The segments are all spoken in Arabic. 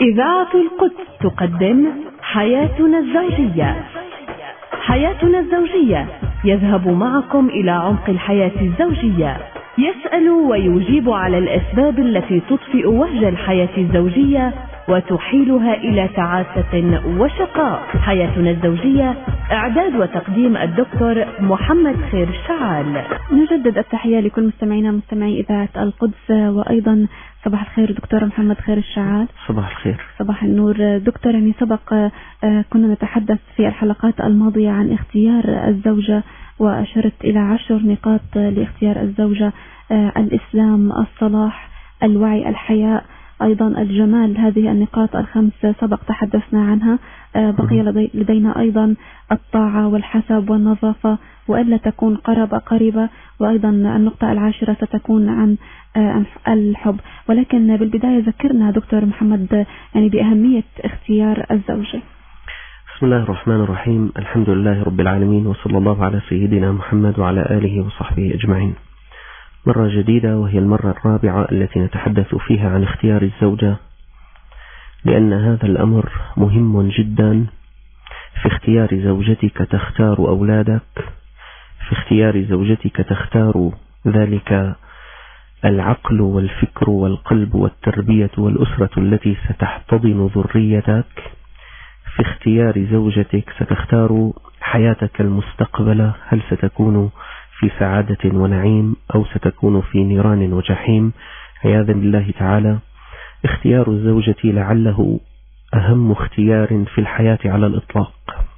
إذاعة القدس تقدم حياتنا الزوجية. حياتنا الزوجية يذهب معكم إلى عمق الحياة الزوجية، يسأل ويجيب على الأسباب التي تطفئ وهج الحياة الزوجية وتحيلها إلى تعاسة وشقاء. حياتنا الزوجية، إعداد وتقديم الدكتور محمد خير الشعال. نجدد التحية لكل مستمعينا مستمعي إذاعة القدس، وأيضا صباح الخير دكتور محمد خير الشعال. صباح الخير. صباح النور دكتور. يعني سبق كنا نتحدث في الحلقات الماضية عن اختيار الزوجة، وأشرت إلى 10 نقاط لاختيار الزوجة: الإسلام، الصلاح، الوعي، الحياء، أيضا الجمال. هذه النقاط ال5 سبق تحدثنا عنها. بقي لدينا أيضا الطاعة والحسب والنظافة، وألا تكون قريبة، وأيضا النقطة ال10 ستكون عن الحب. ولكن بالبداية ذكرنا دكتور محمد يعني بأهمية اختيار الزوجة. بسم الله الرحمن الرحيم، الحمد لله رب العالمين، وصلى الله على سيدنا محمد وعلى آله وصحبه أجمعين. مرة جديدة، وهي المرة الرابعة التي نتحدث فيها عن اختيار الزوجة، لأن هذا الأمر مهم جدا. في اختيار زوجتك تختار أولادك، في اختيار زوجتك تختار ذلك العقل والفكر والقلب والتربية والأسرة التي ستحتضن ذريتك. في اختيار زوجتك ستختار حياتك المستقبلة، هل ستكون في سعادة ونعيم أو ستكون في نيران وجحيم عياذا بالله تعالى. اختيار الزوجة لعله أهم اختيار في الحياة على الإطلاق.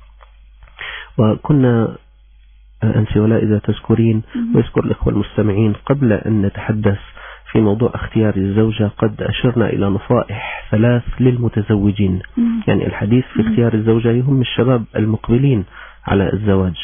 وكنا أنت ولا إذا تذكرين ويذكر الإخوة المستمعين قبل أن نتحدث في موضوع اختيار الزوجة قد أشرنا إلى نصائح 3 للمتزوجين. يعني الحديث في اختيار الزوجة يهم الشباب المقبلين على الزواج،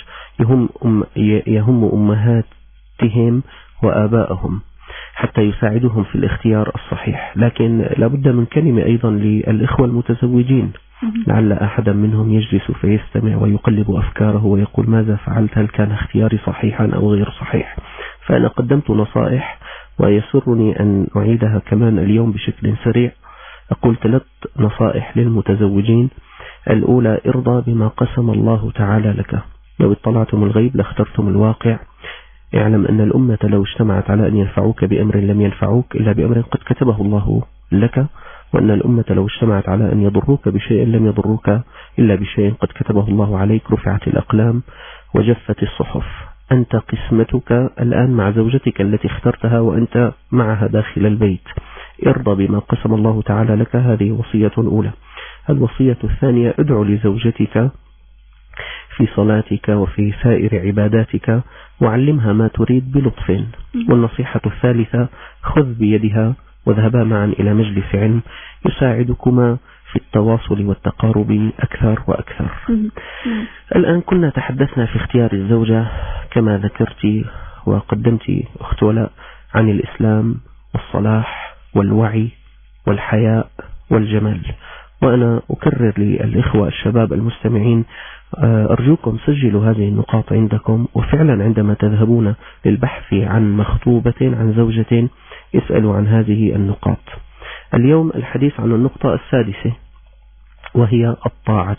يهم أمهاتهم وآبائهم حتى يساعدهم في الاختيار الصحيح. لكن لابد من كلمة أيضا للإخوة المتزوجين، لعل أحدا منهم يجلس فيستمع ويقلب أفكاره ويقول ماذا فعلت، هل كان اختياري صحيحا أو غير صحيح؟ فأنا قدمت نصائح ويسرني أن أعيدها كمان اليوم بشكل سريع. أقول 3 نصائح للمتزوجين. الأولى: ارضى بما قسم الله تعالى لك. لو اطلعتم الغيب لاخترتم الواقع. اعلم أن الأمة لو اجتمعت على أن ينفعوك بأمر لم ينفعوك إلا بأمر قد كتبه الله لك، وأن الأمة لو اجتمعت على أن يضروك بشيء لم يضروك إلا بشيء قد كتبه الله عليك. رفعت الأقلام وجفت الصحف. أنت قسمتك الآن مع زوجتك التي اخترتها وأنت معها داخل البيت. ارضى بما قسم الله تعالى لك، هذه وصية أولى. الوصية الثانية: ادعو لزوجتك في صلاتك وفي سائر عباداتك، وعلمها ما تريد بلطف. والنصيحة الثالثة: خذ بيدها واذهبا معا إلى مجلس علم يساعدكما في التواصل والتقارب أكثر وأكثر. الآن كنا تحدثنا في اختيار الزوجة كما ذكرت وقدمت أخت ولاء عن الإسلام والصلاح والوعي والحياء والجمال. وأنا أكرر للإخوة الشباب المستمعين، أرجوكم سجلوا هذه النقاط عندكم، وفعلا عندما تذهبون للبحث عن مخطوبة عن زوجة اسألوا عن هذه النقاط. اليوم الحديث عن النقطة السادسة، وهي الطاعة.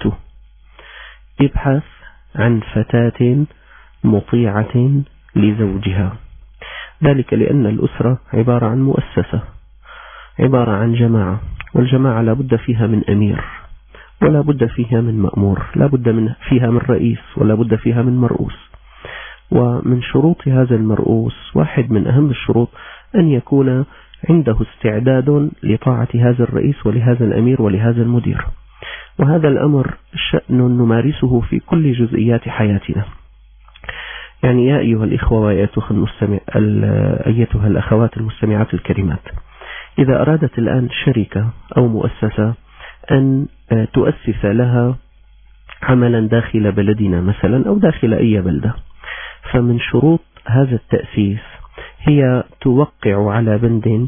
ابحث عن فتاة مطيعة لزوجها، ذلك لأن الأسرة عبارة عن مؤسسة، عبارة عن جماعة، والجماعة لا بد فيها من أمير، ولا بد فيها من مأمور، لا بد فيها من رئيس، ولا بد فيها من مرؤوس. ومن شروط هذا المرؤوس، واحد من أهم الشروط، أن يكون عنده استعداد لطاعة هذا الرئيس ولهذا الأمير ولهذا المدير. وهذا الأمر شأن نمارسه في كل جزئيات حياتنا. يعني يا أيها الإخوة وأيتها الأخوات المستمعات الكريمات، إذا أرادت الآن شركة أو مؤسسة أن تؤسس لها عملا داخل بلدنا مثلا أو داخل أي بلدة، فمن شروط هذا التأسيس هي توقع على بند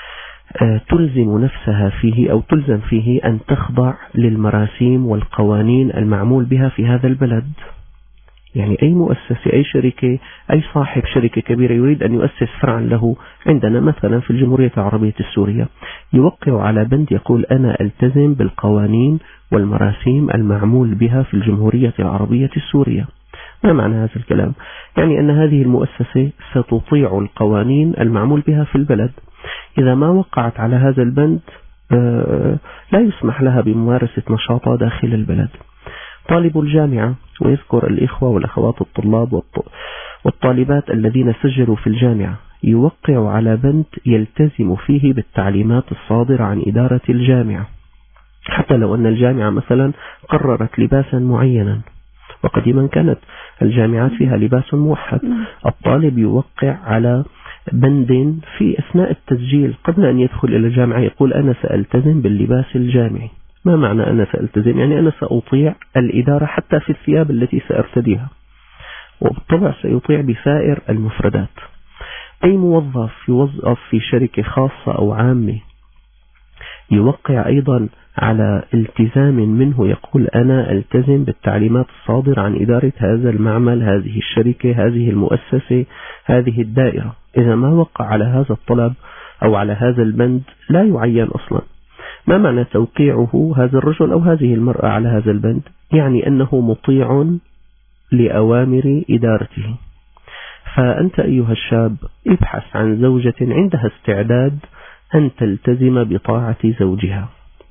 تلزم نفسها فيه أو تلزم فيه أن تخضع للمراسيم والقوانين المعمول بها في هذا البلد. يعني أي مؤسسة، أي شركة، أي صاحب شركة كبيرة يريد أن يؤسس فرعا له عندنا مثلا في الجمهورية العربية السورية، يوقع على بند يقول أنا ألتزم بالقوانين والمراسيم المعمول بها في الجمهورية العربية السورية. ما معنى هذا الكلام؟ يعني أن هذه المؤسسة ستطيع القوانين المعمول بها في البلد. إذا ما وقعت على هذا البند لا يسمح لها بممارسة نشاطها داخل البلد. طالب الجامعة، ويذكر الإخوة والأخوات الطلاب والطالبات الذين سجلوا في الجامعة، يوقع على بند يلتزم فيه بالتعليمات الصادرة عن إدارة الجامعة، حتى لو أن الجامعة مثلا قررت لباسا معينا، وقديما كانت الجامعات فيها لباس موحد. الطالب يوقع على بند في أثناء التسجيل قبل أن يدخل إلى الجامعة، يقول أنا سألتزم باللباس الجامعي. ما معنى أنا سألتزم؟ يعني أنا سأطيع الإدارة حتى في الثياب التي سأرتديها، وبالطبع سيطيع بسائر المفردات. أي موظف يوظف في شركة خاصة أو عامة يوقع أيضا على التزام منه، يقول أنا ألتزم بالتعليمات الصادرة عن إدارة هذا المعمل، هذه الشركة، هذه المؤسسة، هذه الدائرة. إذا ما وقع على هذا الطلب أو على هذا البند لا يعين أصلا. ما معنى توقيعه هذا الرجل أو هذه المرأة على هذا البند؟ يعني أنه مطيع لأوامر إدارته. فأنت أيها الشاب ابحث عن زوجة عندها استعداد أن تلتزم بطاعة زوجها.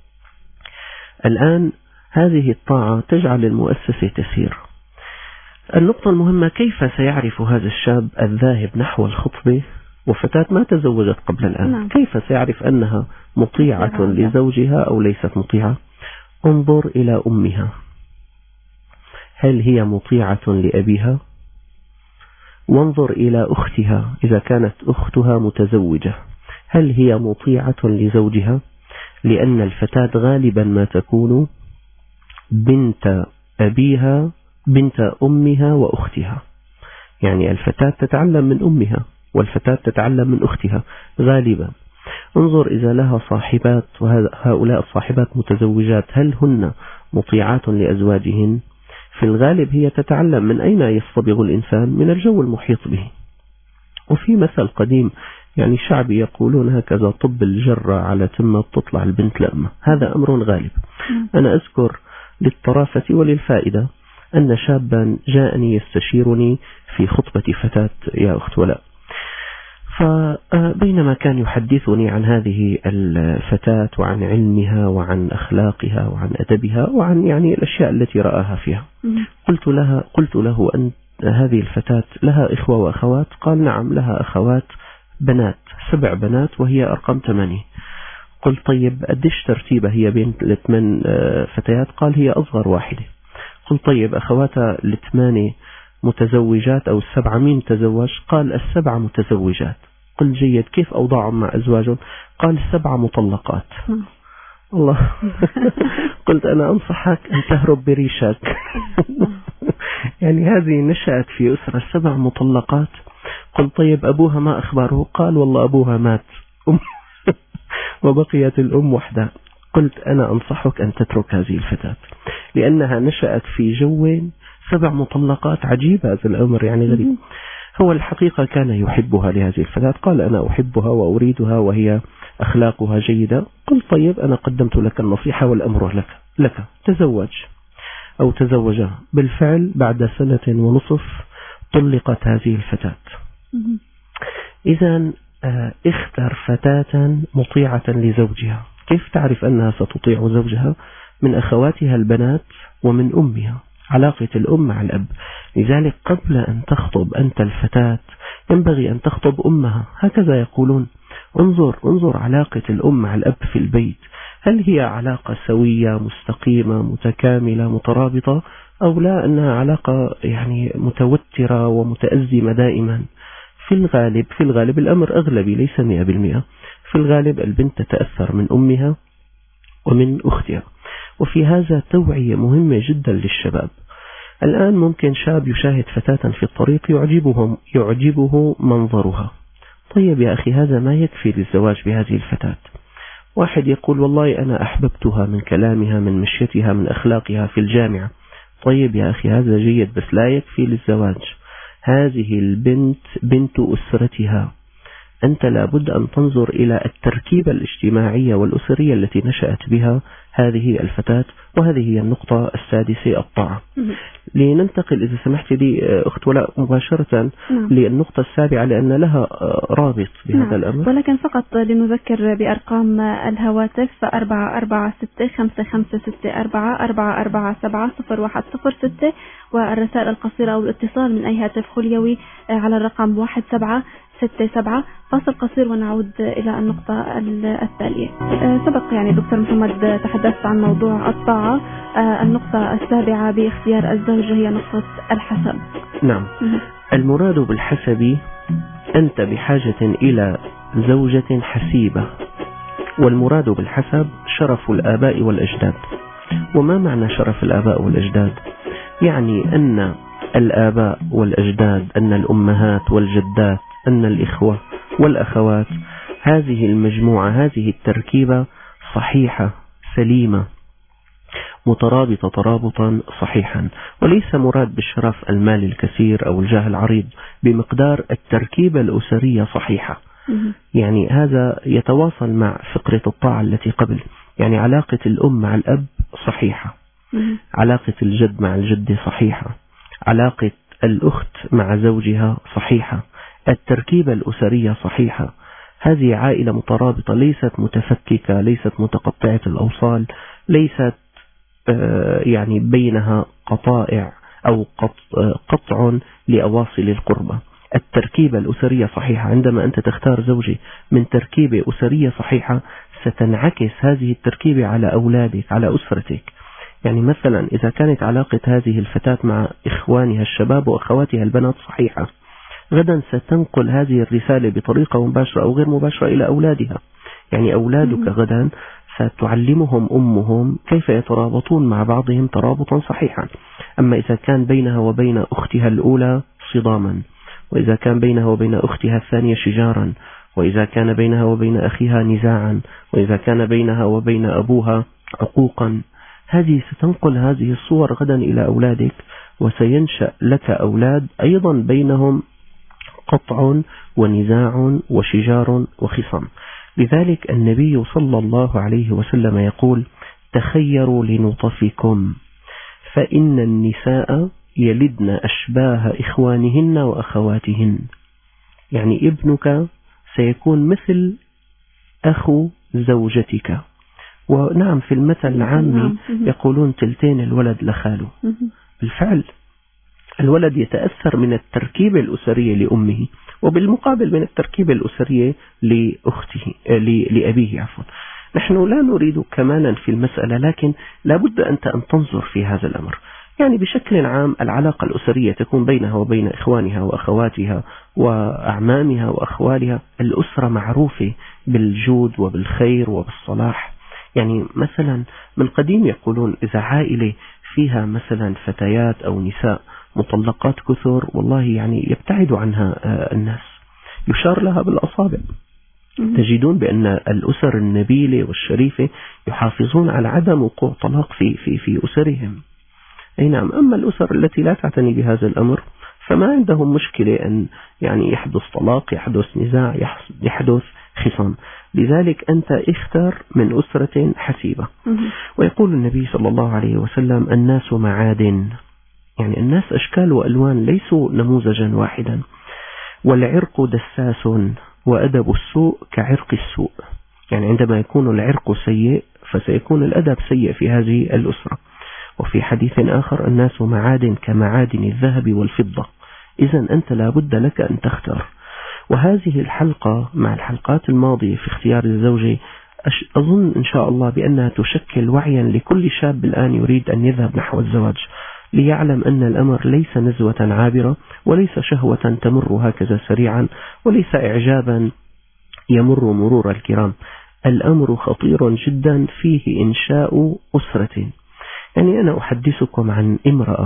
الآن هذه الطاعة تجعل المؤسسة تسير. النقطة المهمة، كيف سيعرف هذا الشاب الذاهب نحو الخطبة وفتاة ما تزوجت قبل الآن، كيف سيعرف أنها مطيعة لزوجها أو ليست مطيعة؟ انظر إلى أمها، هل هي مطيعة لأبيها؟ وانظر إلى أختها إذا كانت أختها متزوجة، هل هي مطيعة لزوجها؟ لأن الفتاة غالبا ما تكون بنت أبيها، بنت أمها وأختها. يعني الفتاة تتعلم من أمها والفتاة تتعلم من أختها غالبا. انظر إذا لها صاحبات وهؤلاء الصاحبات متزوجات، هل هن مطيعات لأزواجهن؟ في الغالب هي تتعلم من أين يصطبغ الإنسان، من الجو المحيط به. وفي مثل قديم يعني شعبي يقولون هكذا: طب الجرة على تمة تطلع البنت لأمة. هذا أمر غالب. أنا أذكر للطرافة وللفائدة أن شابا جاءني يستشيرني في خطبة فتاة يا أخت ولاء، فبينما كان يحدثني عن هذه الفتاة وعن علمها وعن أخلاقها وعن أدبها وعن يعني الأشياء التي رآها فيها، قلت له أن هذه الفتاة لها إخوة وأخوات؟ قال نعم لها أخوات بنات، 7 بنات وهي أرقام 8. قلت طيب قديش ترتيبة هي بين ال8 فتيات؟ قال هي أصغر واحدة. قلت طيب أخواتها ال8 متزوجات أو ال7 مين تزوج؟ قال 7 متزوجات. قلت جيد، كيف أوضاعهم مع أزواجهم؟ قال 7 مطلقات. الله. قلت أنا أنصحك أن تهرب بريشك. يعني هذه نشأت في أسرة 7 مطلقات. قلت طيب أبوها ما أخباره؟ قال والله أبوها مات وبقيت الأم وحدها. قلت أنا أنصحك أن تترك هذه الفتاة لأنها نشأت في جو 7 مطلقات. عجيب هذا الأمر، يعني غريب. هو الحقيقة كان يحبها لهذه الفتاة، قال أنا أحبها وأريدها وهي أخلاقها جيدة. قلت طيب أنا قدمت لك النصيحة والأمر لك تزوج أو تزوجها. بالفعل بعد 1.5 سنة طلقت هذه الفتاة. إذن اختر فتاة مطيعة لزوجها. كيف تعرف أنها ستطيع زوجها؟ من أخواتها البنات ومن أمها، علاقة الأم مع الأب. لذلك قبل أن تخطب أنت الفتاة ينبغي أن تخطب أمها. هكذا يقولون. انظر علاقة الأم مع الأب في البيت، هل هي علاقة سوية مستقيمة متكاملة مترابطة، أو لا أنها علاقة يعني متوترة ومتأزمة دائما؟ في الغالب الأمر أغلبي ليس 100%. في الغالب البنت تتأثر من أمها ومن أختها. وفي هذا توعية مهمة جدا للشباب. الآن ممكن شاب يشاهد فتاة في الطريق يعجبه منظرها. طيب يا أخي هذا ما يكفي للزواج بهذه الفتاة. واحد يقول والله أنا أحببتها من كلامها، من مشيتها، من أخلاقها في الجامعة. طيب يا أخي هذا جيد بس لا يكفي للزواج، هذه البنت بنت أسرتها، أنت لابد أن تنظر إلى التركيبة الاجتماعية والأسرية التي نشأت بها هذه الفتاة. وهذه هي النقطة السادسة، الطاعة. لننتقل إذا سمحت لي أخت ولاء مباشرة للنقطة السابعة لأن لها رابط بهذا الأمر. ولكن فقط لنذكر بأرقام الهواتف 446556444470106 والرسائل القصيرة أو الاتصال من أي هاتف خليوي على الرقم 1767. فاصل قصير ونعود إلى النقطة التالية. سبق يعني دكتور محمد تحدثت عن موضوع الطاعة. النقطة السابعة باختيار الزوجة هي نقطة الحسب. نعم، المراد بالحسب أنت بحاجة إلى زوجة حسيبة، والمراد بالحسب شرف الآباء والأجداد. وما معنى شرف الآباء والأجداد؟ يعني أن الآباء والأجداد، أن الأمهات والجدات، أن الإخوة والأخوات، هذه المجموعة، هذه التركيبة صحيحة سليمة مترابطة ترابطا صحيحا. وليس مراد بالشرف المال الكثير أو الجاه العريض، بمقدار التركيبة الأسرية صحيحة. يعني هذا يتواصل مع فقرة الطاعة التي قبل، يعني علاقة الأم مع الأب صحيحة، علاقة الجد مع الجد صحيحة، علاقة الأخت مع زوجها صحيحة، التركيبة الأسرية صحيحة. هذه عائلة مترابطة، ليست متفككة، ليست متقطعة الأوصال، ليست يعني بينها قطائع أو قطع لأواصل القربة. التركيبة الأسرية صحيحة. عندما أنت تختار زوجي من تركيبة أسرية صحيحة ستنعكس هذه التركيبة على أولادك، على أسرتك. يعني مثلا إذا كانت علاقة هذه الفتاة مع إخوانها الشباب وأخواتها البنات صحيحة، غدا ستنقل هذه الرسالة بطريقة مباشرة أو غير مباشرة إلى أولادها. يعني أولادك غدا ستعلمهم أمهم كيف يترابطون مع بعضهم ترابطا صحيحا. أما إذا كان بينها وبين أختها الأولى صداما، وإذا كان بينها وبين أختها الثانية شجارا، وإذا كان بينها وبين أخيها نزاعا، وإذا كان بينها وبين أبوها عقوقا، هذه ستنقل هذه الصور غدا إلى أولادك، وسينشأ لك أولاد أيضا بينهم قطع ونزاع وشجار وخصام. لذلك النبي صلى الله عليه وسلم يقول: تخيروا لنطفكم فإن النساء يلدن أشباه إخوانهن وأخواتهن. يعني ابنك سيكون مثل أخو زوجتك. ونعم في المثل العامي يقولون تلتين الولد لخاله. بالفعل الولد يتأثر من التركيبة الأسرية لأمه، وبالمقابل من التركيبة الأسرية لأخته لأبيه عفوا. نحن لا نريد كمالا في المسألة، لكن لابد أنت أن تنظر في هذا الأمر. يعني بشكل عام العلاقة الأسرية تكون بينها وبين إخوانها وأخواتها وأعمامها وأخوالها. الأسرة معروفة بالجود وبالخير وبالصلاح. يعني مثلا من قديم يقولون إذا عائلة فيها مثلا فتيات أو نساء مطلقات كثر، والله يعني يبتعد عنها الناس، يشار لها بالأصابع. تجدون بأن الأسر النبيلة والشريفة يحافظون على عدم وقوع طلاق في أسرهم. أي نعم. أما الأسر التي لا تعتني بهذا الأمر فما عندهم مشكلة أن يعني يحدث طلاق، يحدث نزاع، يحدث خصام. لذلك أنت اختر من أسرة حسيبة. ويقول النبي صلى الله عليه وسلم: الناس معادن. يعني الناس أشكال وألوان، ليسوا نموذجا واحدا. والعرق دساس وأدب السوء كعرق السوء. يعني عندما يكون العرق سيء فسيكون الأدب سيء في هذه الأسرة. وفي حديث آخر: الناس معادن كمعادن الذهب والفضة. إذن أنت لابد لك أن تختار. وهذه الحلقة مع الحلقات الماضية في اختيار الزوجة أظن إن شاء الله بأنها تشكل وعيا لكل شاب الآن يريد أن يذهب نحو الزواج، ليعلم أن الأمر ليس نزوة عابرة، وليس شهوة تمر هكذا سريعا، وليس إعجابا يمر مرور الكرام. الأمر خطير جدا، فيه إنشاء أسرة. يعني أنا أحدثكم عن امرأة.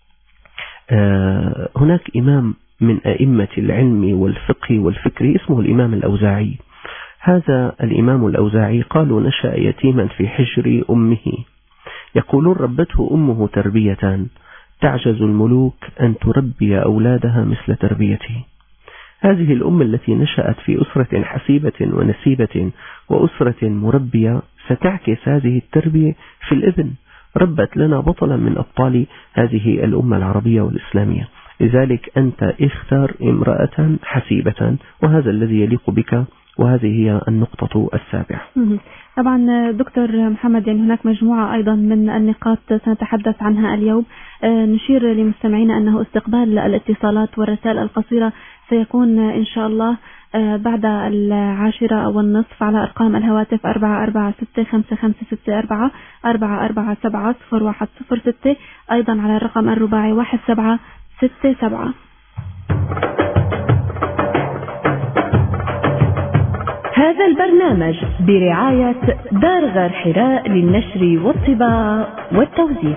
هناك إمام من أئمة العلم والفقه والفكر اسمه الإمام الأوزاعي. هذا الإمام الأوزاعي قالوا نشأ يتيما في حجر أمه، يقولون ربته أمه تربية، تعجز الملوك أن تربي أولادها مثل تربيته. هذه الأم التي نشأت في أسرة حسيبة ونسيبة وأسرة مربية ستعكس هذه التربية في الابن. ربت لنا بطلا من أبطال هذه الأمة العربية والإسلامية. لذلك أنت اختار امرأة حسيبة، وهذا الذي يليق بك، وهذه هي النقطة السابعة. طبعا دكتور محمد، يعني هناك مجموعة أيضا من النقاط سنتحدث عنها اليوم. نشير لمستمعينا أنه استقبال الاتصالات والرسائل القصيرة سيكون إن شاء الله بعد 10:15 على أرقام الهواتف 4465564 4470106، أيضا على الرقم الرباعي 1767. هذا البرنامج برعاية دار غار حراء للنشر والطباعة والتوزيع.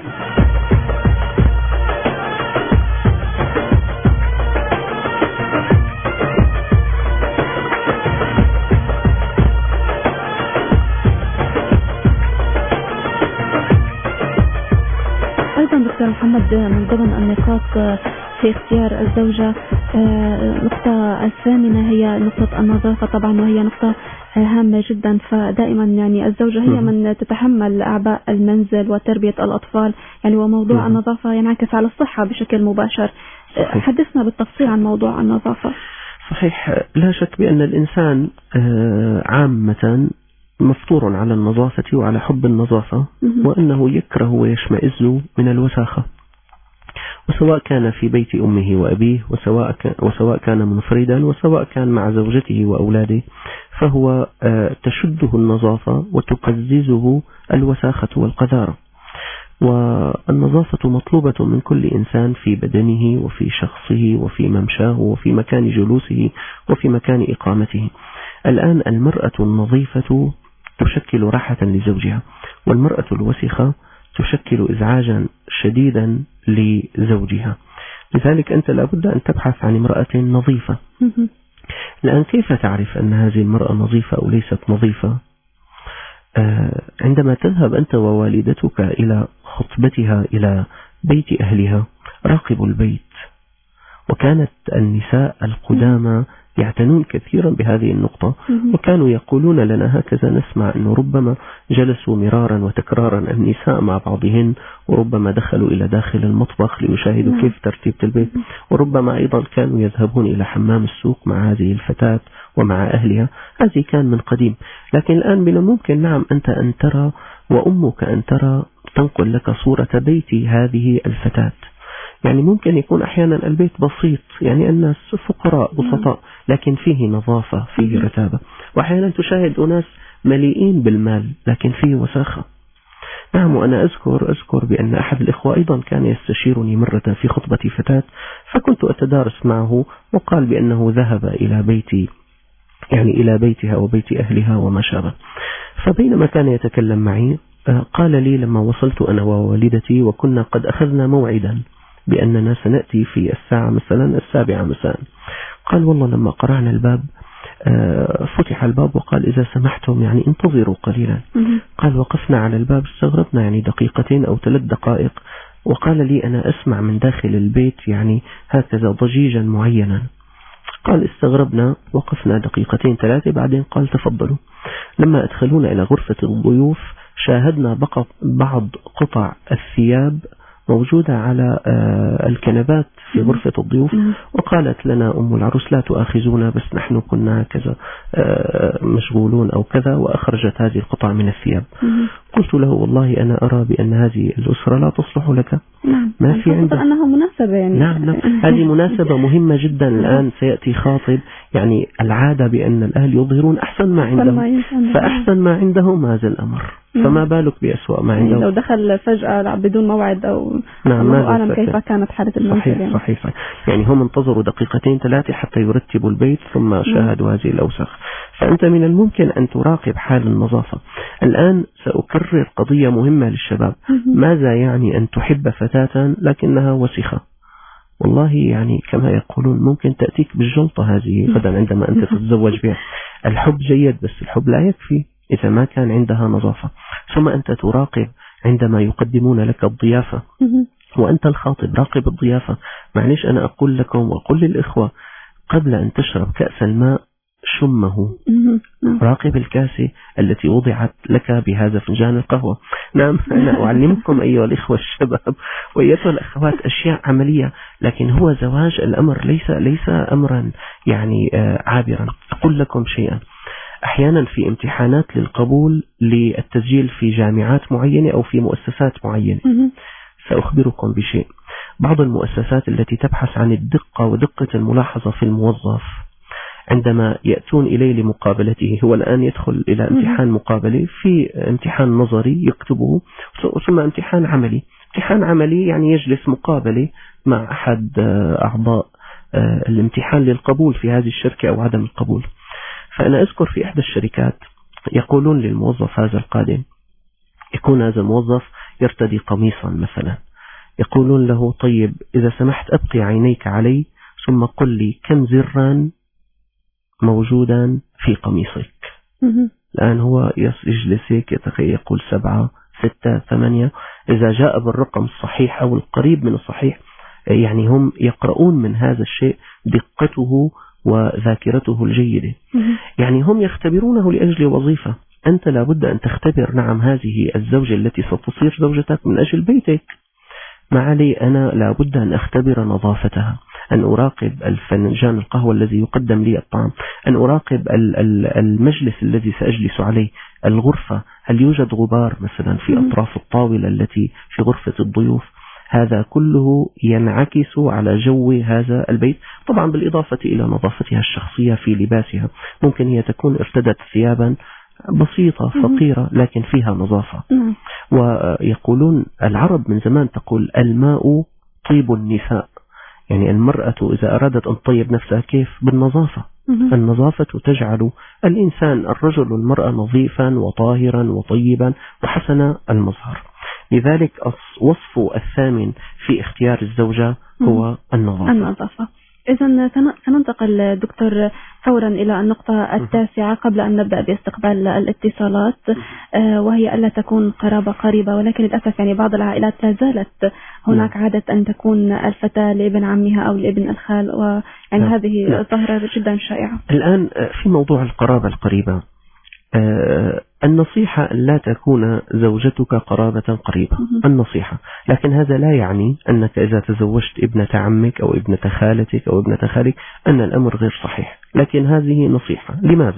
أيضا دكتور محمد، من ضمن النقاط في اختيار الزوجة النقطة الثامنة هي نقطة النظافة طبعا، وهي نقطة هامة جدا. فدائما يعني الزوجة هي من تتحمل أعباء المنزل وتربية الأطفال، يعني وموضوع النظافة ينعكس على الصحة بشكل مباشر. حدثنا بالتفصيل عن موضوع النظافة. صحيح، لا شك بأن الإنسان عامة مفطور على النظافة وعلى حب النظافة، وأنه يكره ويشمئز من الوساخة، وسواء كان في بيت أمه وأبيه، وسواء كان منفردا، وسواء كان مع زوجته وأولاده، فهو تشده النظافة وتقززه الوساخة والقذارة. والنظافة مطلوبة من كل إنسان في بدنه وفي شخصه وفي ممشاه وفي مكان جلوسه وفي مكان إقامته. الآن المرأة النظيفة تشكل راحة لزوجها، والمرأة الوسخة تشكل إزعاجا شديدا لزوجها. لذلك أنت لابد أن تبحث عن امرأة نظيفة. الآن كيف تعرف أن هذه المرأة نظيفة أو ليست نظيفة؟ عندما تذهب أنت ووالدتك إلى خطبتها إلى بيت أهلها، راقبوا البيت. وكانت النساء القدامى يعتنون كثيرا بهذه النقطة، وكانوا يقولون لنا هكذا، نسمع أنه ربما جلسوا مرارا وتكرارا النساء مع بعضهن، وربما دخلوا إلى داخل المطبخ ليشاهدوا كيف ترتيب البيت، وربما أيضا كانوا يذهبون إلى حمام السوق مع هذه الفتاة ومع أهلها. هذه كان من قديم، لكن الآن من الممكن نعم أنت أن ترى وأمك أن ترى تنقل لك صورة بيت هذه الفتاة. يعني ممكن يكون أحيانا البيت بسيط، يعني الناس فقراء بسطاء، لكن فيه نظافة، فيه رتابة. وأحيانا تشاهد أناس مليئين بالمال لكن فيه وساخة. نعم، وأنا أذكر بأن أحد الإخوة أيضا كان يستشيرني مرة في خطبة فتاة، فكنت أتدارس معه، وقال بأنه ذهب إلى بيتي، يعني إلى بيتها وبيت أهلها وما شابه. فبينما كان يتكلم معي قال لي لما وصلت أنا ووالدتي وكنا قد أخذنا موعدا بأننا سنأتي في الساعة مثلا 7 مساء، قال والله لما قرعنا الباب فتح الباب وقال إذا سمحتم يعني انتظروا قليلا. قال وقفنا على الباب، استغربنا يعني 2 أو 3 دقائق، وقال لي أنا أسمع من داخل البيت يعني هكذا ضجيجا معينا. قال استغربنا، وقفنا 2-3 بعدين قال تفضلوا. لما أدخلونا إلى غرفة الضيوف شاهدنا بعض قطع الثياب موجودة على الكنبات في غرفة الضيوف، وقالت لنا أم العروس لا تؤاخذونا بس نحن كنا كذا مشغولون أو كذا، وأخرجت هذه القطع من الثياب. قلت له والله أنا أرى بأن هذه الأسرة لا تصلح لك، ما في عندها أنها مناسبة يعني. نعم هذه مناسبة مهمة جدا. الآن سيأتي خاطب، يعني العادة بأن الأهل يظهرون أحسن ما عندهم، فأحسن ما عندهم هذا الأمر، فما بالك بأسوأ ما عندهم. لو دخل فجأة بدون موعد أو الله أعلم كيف كانت حالة المنزل. صحيح. يعني هم انتظروا 2-3 حتى يرتبوا البيت ثم شاهدوا هذه الأوساخ. فأنت من الممكن أن تراقب حال النظافة. الآن سأكرر قضية مهمة للشباب. ماذا يعني أن تحب فتاة لكنها وسخة؟ والله يعني كما يقولون ممكن تأتيك بالجلطة هذه غدا عندما أنت تتزوج بها. الحب جيد بس الحب لا يكفي إذا ما كان عندها نظافة. ثم أنت تراقب عندما يقدمون لك الضيافة وأنت الخاطب راقب الضيافة. معلش أنا أقول لكم وأقول للإخوة قبل أن تشرب كأس الماء شمه، راقب الكاسة التي وضعت لك بهذا فنجان القهوة. نعم أنا أعلمكم أيها الإخوة الشباب وأيها الأخوات أشياء عملية، لكن هو زواج الأمر ليس أمرا يعني عابرا. أقول لكم شيئا، أحيانا في امتحانات للقبول للتسجيل في جامعات معينة أو في مؤسسات معينة، سأخبركم بشيء. بعض المؤسسات التي تبحث عن الدقة ودقة الملاحظة في الموظف عندما يأتون إليه لمقابلته، هو الآن يدخل إلى امتحان مقابلة، في امتحان نظري يكتبه ثم امتحان عملي. امتحان عملي يعني يجلس مقابلة مع أحد أعضاء الامتحان للقبول في هذه الشركة أو عدم القبول. فأنا أذكر في إحدى الشركات يقولون للموظف هذا القادم، يكون هذا الموظف يرتدي قميصا مثلا، يقولون له طيب إذا سمحت أبقي عينيك علي ثم قل لي كم زرا موجودا في قميصك. الآن هو يجلس هيك يقول 7 6 8، إذا جاء بالرقم الصحيح أو القريب من الصحيح، يعني هم يقرؤون من هذا الشيء دقته وذاكرته الجيدة. يعني هم يختبرونه لأجل وظيفة، أنت لابد أن تختبر نعم هذه الزوجة التي ستصير زوجتك من أجل بيتك. ما علي أنا لابد أن أختبر نظافتها، أن أراقب الفنجان القهوة الذي يقدم لي الطعام، أن أراقب المجلس الذي سأجلس عليه، الغرفة هل يوجد غبار مثلا في أطراف الطاولة التي في غرفة الضيوف. هذا كله ينعكس على جو هذا البيت، طبعا بالإضافة إلى نظافتها الشخصية في لباسها. ممكن هي تكون ارتدت ثيابا بسيطة فقيرة لكن فيها نظافة. ويقولون العرب من زمان تقول الماء طيب النساء، يعني المرأة إذا أرادت أن تطيب نفسها كيف؟ بالنظافة. النظافة تجعل الإنسان الرجل والمرأة نظيفا وطاهرا وطيبا وحسن المظهر. لذلك وصف الثامن في اختيار الزوجة هو النظافة. إذن سننتقل دكتور فورا إلى النقطة التاسعة قبل أن نبدأ باستقبال الاتصالات، وهي ألا تكون قرابة قريبة، ولكن للأسف يعني بعض العائلات لا زالت هناك عادة أن تكون الفتاة لابن عمها أو لابن الخال، ويعني هذه ظاهرة جدا شائعة. الآن في موضوع القرابة القريبة، النصيحة أن لا تكون زوجتك قرابة قريبة، النصيحة. لكن هذا لا يعني أنك إذا تزوجت ابنة عمك أو ابنة خالتك أو ابنة خالك أن الأمر غير صحيح، لكن هذه نصيحة. لماذا؟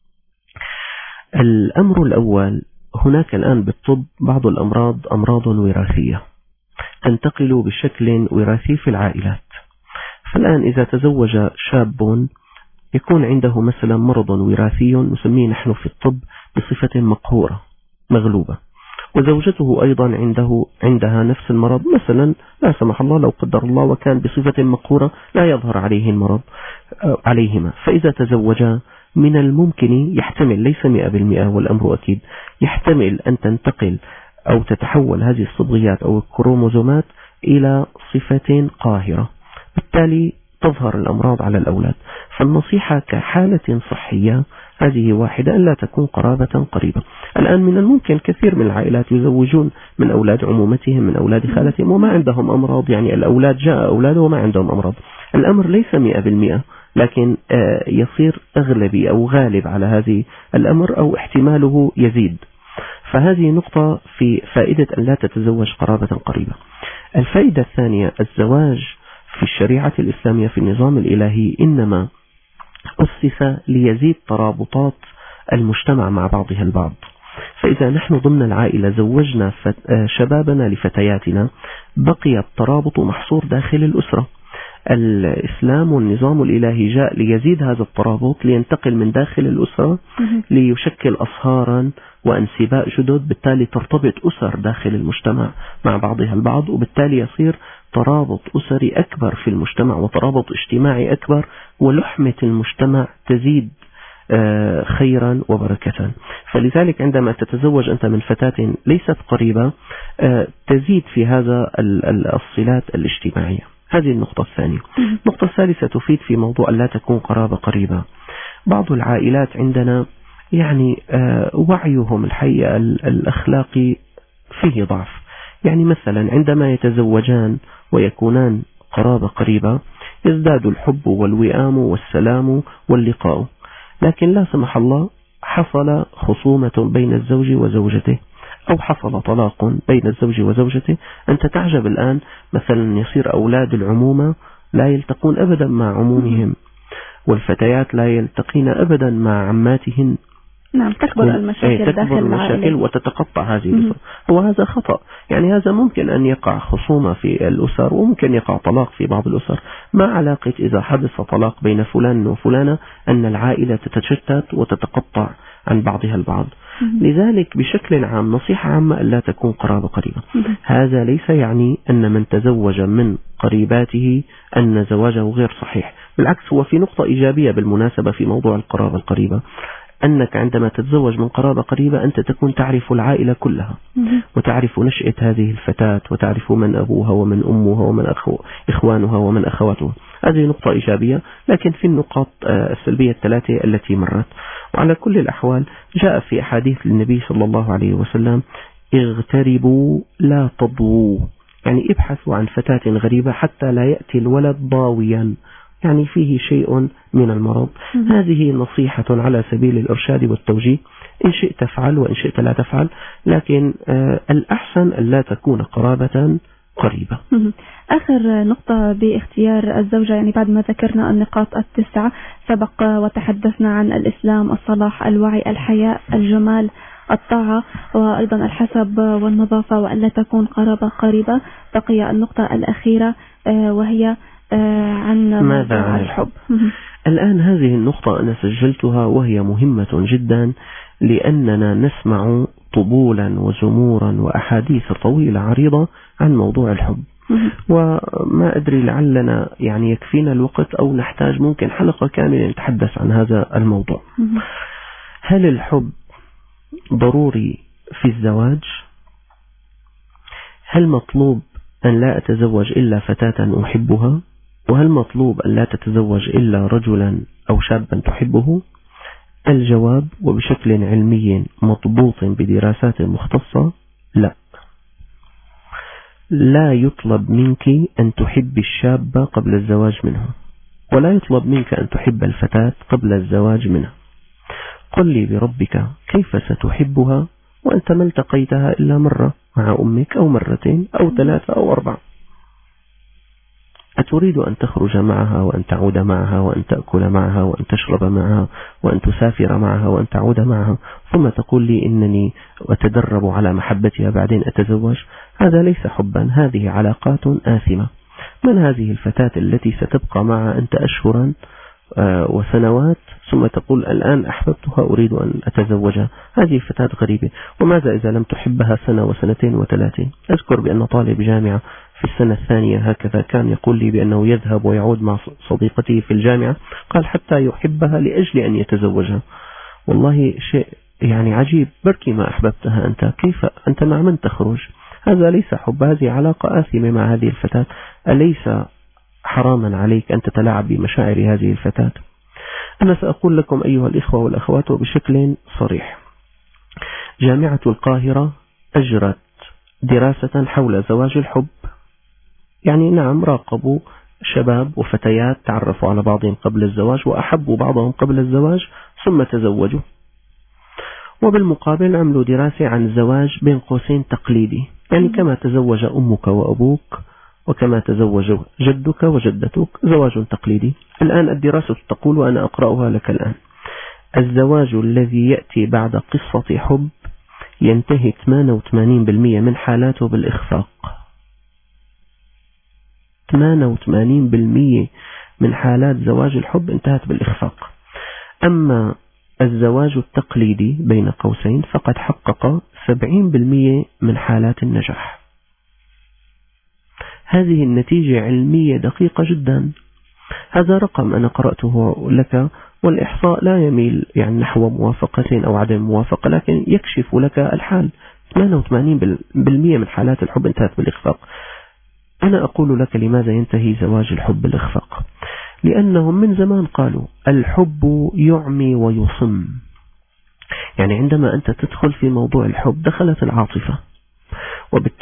الأمر الأول، هناك الآن بالطب بعض الأمراض أمراض وراثية تنتقل بشكل وراثي في العائلات. فالآن إذا تزوج شاب يكون عنده مثلا مرض وراثي نسميه نحن في الطب بصفة مقهورة مغلوبة، وزوجته أيضا عندها نفس المرض مثلا، لا سمح الله لو قدر الله وكان بصفة مقهورة لا يظهر عليه المرض عليهما، فإذا تزوجا من الممكن يحتمل، ليس 100% والأمر أكيد، يحتمل أن تنتقل أو تتحول هذه الصبغيات أو الكروموزومات إلى صفة قاهرة، بالتالي تظهر الأمراض على الأولاد. فالنصيحة كحالة صحية هذه واحدة، أن لا تكون قرابة قريبة. الآن من الممكن كثير من العائلات يزوجون من أولاد عمومتهم من أولاد خالتهم وما عندهم أمراض، يعني الأولاد جاء أولاده وما عندهم أمراض. الأمر ليس 100%، لكن يصير أغلبي أو غالب على هذه الأمر أو احتماله يزيد. فهذه نقطة في فائدة أن لا تتزوج قرابة قريبة. الفائدة الثانية، الزواج في الشريعة الإسلامية في النظام الإلهي إنما أسس ليزيد ترابطات المجتمع مع بعضها البعض. فإذا نحن ضمن العائلة زوجنا شبابنا لفتياتنا، بقي الترابط محصور داخل الأسرة. الإسلام والنظام الإلهي جاء ليزيد هذا الترابط، لينتقل من داخل الأسرة ليشكل أصهارا وأنسباء جدد، بالتالي ترتبط أسر داخل المجتمع مع بعضها البعض، وبالتالي يصير ترابط أسري أكبر في المجتمع وترابط اجتماعي أكبر، ولحمة المجتمع تزيد خيرا وبركة. فلذلك عندما تتزوج أنت من فتاة ليست قريبة تزيد في هذا الصلات الاجتماعية. هذه النقطة الثانية. النقطة الثالثة تفيد في موضوع لا تكون قرابة قريبة. بعض العائلات عندنا يعني وعيهم الحقيقة الأخلاقي فيه ضعف. يعني مثلا عندما يتزوجان ويكونان قرابة قريبة يزداد الحب والوئام والسلام واللقاء، لكن لا سمح الله حصل خصومة بين الزوج وزوجته أو حصل طلاق بين الزوج وزوجته، أنت تعجب الآن مثلا يصير أولاد العمومة لا يلتقون أبدا مع عمومهم، والفتيات لا يلتقين أبدا مع عماتهن. نعم، تكبر المشاكل داخل العائلة وتتقطع هذه الأسر. وهذا خطأ. يعني هذا ممكن أن يقع خصومة في الأسر وممكن يقع طلاق في بعض الأسر. ما علاقة إذا حدث طلاق بين فلان وفلانة أن العائلة تتشتت وتتقطع عن بعضها البعض؟ لذلك بشكل عام نصيحة عامة ألا تكون قرابة قريبة. هذا ليس يعني أن من تزوج من قريباته أن زواجه غير صحيح، بالعكس هو في نقطة إيجابية بالمناسبة في موضوع القرابة القريبة، أنك عندما تتزوج من قرابة قريبة أنت تكون تعرف العائلة كلها وتعرف نشأة هذه الفتاة وتعرف من أبوها ومن أمها ومن إخوانها ومن أخواتها. هذه نقطة إيجابية، لكن في النقاط السلبية الثلاثة التي مرت. وعلى كل الأحوال جاء في أحاديث للنبي صلى الله عليه وسلم: اغتربوا لا تضووا، يعني ابحثوا عن فتاة غريبة حتى لا يأتي الولد ضاويا، يعني فيه شيء من المرض. هذه نصيحة على سبيل الإرشاد والتوجيه، إن شئت تفعل وإن شئت لا تفعل، لكن الأحسن ألا تكون قرابة قريبة. آخر نقطة باختيار الزوجة، يعني بعد ما ذكرنا النقاط 9 سبق وتحدثنا عن الإسلام، الصلاح، الوعي، الحياء، الجمال، الطاعة، وأيضا الحسب والنظافة، وأن لا تكون قرابة قريبة. بقي النقطة الأخيرة وهي عن ماذا عن الحب؟ الآن هذه النقطة أنا سجلتها وهي مهمة جدا، لأننا نسمع طبولا وزمورا وأحاديث طويلة عريضة عن موضوع الحب، وما أدري لعلنا يعني يكفينا الوقت أو نحتاج ممكن حلقة كاملة نتحدث عن هذا الموضوع. هل الحب ضروري في الزواج؟ هل مطلوب أن لا أتزوج إلا فتاة أحبها؟ وهل مطلوب أن لا تتزوج إلا رجلا أو شابا تحبه؟ الجواب وبشكل علمي مضبوط بدراسات مختصة: لا. لا يطلب منك أن تحب الشاب قبل الزواج منه، ولا يطلب منك أن تحب الفتاة قبل الزواج منها. قل لي بربك كيف ستحبها وأنت ما التقيتها إلا مرة مع أمك أو مرتين أو 3 أو 4؟ أتريد أن تخرج معها وأن تعود معها وأن تأكل معها وأن تشرب معها وأن تسافر معها وأن تعود معها، ثم تقول لي إنني أتدرب على محبتها بعدين أتزوج؟ هذا ليس حبا، هذه علاقات آثمة. من هذه الفتاة التي ستبقى معها أنت أشهرا وسنوات ثم تقول الآن أحببتها أريد أن أتزوجها؟ هذه فتاة غريبة. وماذا إذا لم تحبها سنة وسنتين وثلاثين؟ أذكر بأن طالب جامعة في السنة الثانية هكذا كان يقول لي بأنه يذهب ويعود مع صديقته في الجامعة، قال حتى يحبها لأجل أن يتزوجها. والله شيء يعني عجيب، بركي ما أحببتها أنت، كيف أنت مع من تخرج؟ هذا ليس حب، هذه علاقة آثمة مع هذه الفتاة. أليس حراما عليك أن تتلاعب بمشاعر هذه الفتاة؟ أنا سأقول لكم أيها الإخوة والأخوات وبشكل صريح: جامعة القاهرة أجرت دراسة حول زواج الحب. يعني نعم، راقبوا شباب وفتيات تعرفوا على بعضهم قبل الزواج وأحبوا بعضهم قبل الزواج ثم تزوجوا، وبالمقابل عملوا دراسة عن زواج بين قوسين تقليدي، يعني كما تزوج أمك وأبوك وكما تزوج جدك وجدتك، زواج تقليدي. الآن الدراسة تقول وأنا أقرأها لك الآن: الزواج الذي يأتي بعد قصة حب ينتهي 88% من حالاته بالإخفاق. 88% من حالات زواج الحب انتهت بالإخفاق. أما الزواج التقليدي بين قوسين فقد حقق 70% من حالات النجاح. هذه النتيجة علمية دقيقة جدا. هذا رقم أنا قرأته لك، والإحصاء لا يميل يعني نحو موافقة أو عدم موافقة، لكن يكشف لك الحال. 88% من حالات الحب انتهت بالإخفاق. أنا أقول لك لماذا ينتهي زواج الحب بالإخفاق؟ لأنهم من زمان قالوا الحب يعمي ويصم. يعني عندما أنت تدخل في موضوع الحب دخلت العاطفة،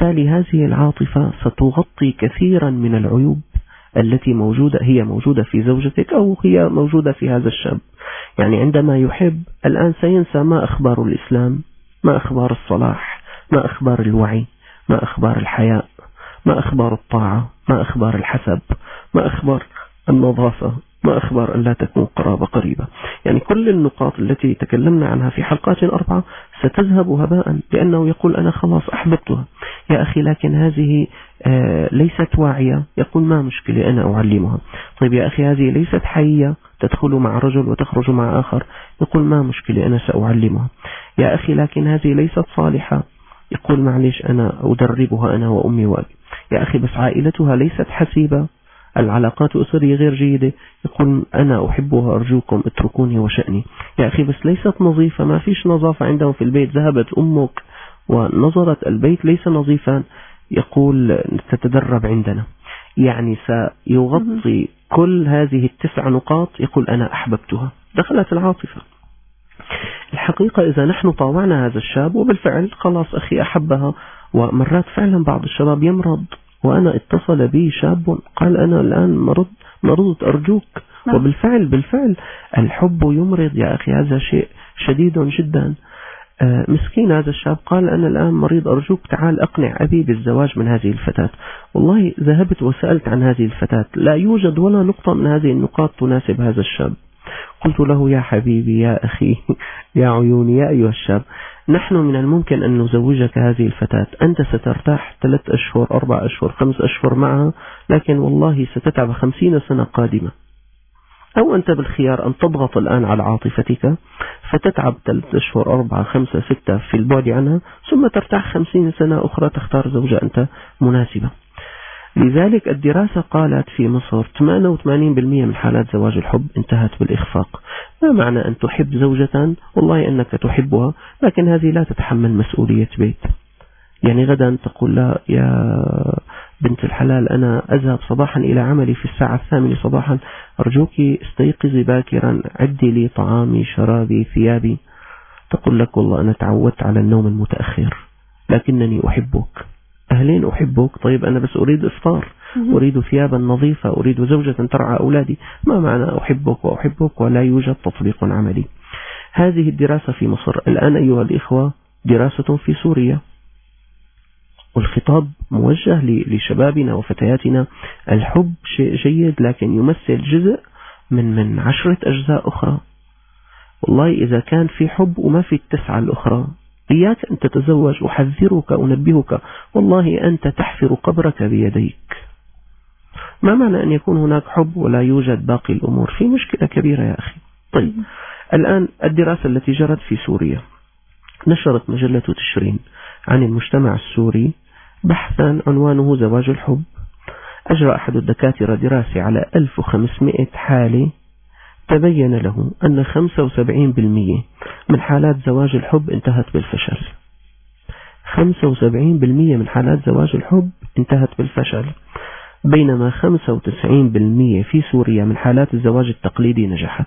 وبالتالي هذه العاطفة ستغطي كثيرا من العيوب التي هي موجودة في زوجتك أو هي موجودة في هذا الشاب. يعني عندما يحب الآن سينسى ما أخبار الإسلام، ما أخبار الصلاح، ما أخبار الوعي، ما أخبار الحياء، ما أخبار الطاعة، ما أخبار الحسب، ما أخبار النظافة، ما أخبار أن لا تكون قرابة قريبة. يعني كل النقاط التي تكلمنا عنها في حلقات 4 ستذهب هباء، لأنه يقول أنا خلاص أحببتها. يا أخي لكن هذه ليست واعية، يقول ما مشكلة أنا أعلمها. طيب يا أخي هذه ليست حية، تدخل مع رجل وتخرج مع آخر، يقول ما مشكلة أنا سأعلمها. يا أخي لكن هذه ليست صالحة، يقول معلش أنا أدربها أنا وأمي وأبي. يا أخي بس عائلتها ليست حسيبة، العلاقات الأسرية غير جيدة، يقول أنا أحبها أرجوكم اتركوني وشأني. يا أخي بس ليست نظيفة، ما فيش نظافة عندهم في البيت، ذهبت أمك ونظرت البيت ليس نظيفا، يقول تتدرب عندنا. يعني سيغطي كل هذه 9 نقاط، يقول أنا أحببتها، دخلت العاطفة. الحقيقة إذا نحن طاوعنا هذا الشاب وبالفعل خلاص أخي أحبها، ومرات فعلا بعض الشباب يمرض، وأنا اتصل بي شاب قال أنا الآن مرضت أرجوك، وبالفعل الحب يمرض يا أخي، هذا شيء شديد جدا. مسكين هذا الشاب قال أنا الآن مريض أرجوك تعال أقنع أبي بالزواج من هذه الفتاة. والله ذهبت وسألت عن هذه الفتاة، لا يوجد ولا نقطة من هذه النقاط تناسب هذا الشاب. قلت له يا حبيبي يا أخي يا عيوني يا أيها الشاب، نحن من الممكن أن نزوجك هذه الفتاة، أنت سترتاح 3 أشهر 4 أشهر 5 أشهر معها، لكن والله ستتعب 50 سنة قادمة. أو أنت بالخيار أن تضغط الآن على عاطفتك فتتعب 3 أشهر 4 5 6 في البعد عنها، ثم ترتاح 50 سنة أخرى تختار زوجة أنت مناسبة. لذلك الدراسة قالت في مصر 88% من حالات زواج الحب انتهت بالإخفاق. ما معنى أن تحب زوجة والله أنك تحبها لكن هذه لا تتحمل مسؤولية بيت؟ يعني غدا تقول لا يا بنت الحلال أنا أذهب صباحا إلى عملي في الساعة 8 صباحا، أرجوك استيقظي باكرا عدي لي طعامي شرابي ثيابي. تقول لك والله أنا تعودت على النوم المتأخر لكنني أحبك. أهلين أحبك، طيب أنا بس أريد إفطار، أريد ثيابا نظيفة، أريد زوجة ترعى أولادي. ما معنى أحبك وأحبك ولا يوجد تطبيق عملي؟ هذه الدراسة في مصر. الآن أيها الإخوة دراسة في سوريا، والخطاب موجه لشبابنا وفتياتنا. الحب شيء جيد لكن يمثل جزء من 10 أجزاء أخرى. والله إذا كان في حب وما في 9 الأخرى إياك أن تتزوج، أحذرك أنبهك، والله أنت تحفر قبرك بيديك. ما معنى أن يكون هناك حب ولا يوجد باقي الأمور؟ في مشكلة كبيرة يا أخي. طيب الآن الدراسة التي جرت في سوريا، نشرت مجلة تشرين عن المجتمع السوري بحثا عنوانه زواج الحب. أجرى أحد الدكاترة دراسة على 1500 حالة، تبين له أن 75% من حالات زواج الحب انتهت بالفشل. 75% من حالات زواج الحب انتهت بالفشل، بينما 95% في سوريا من حالات الزواج التقليدي نجحت.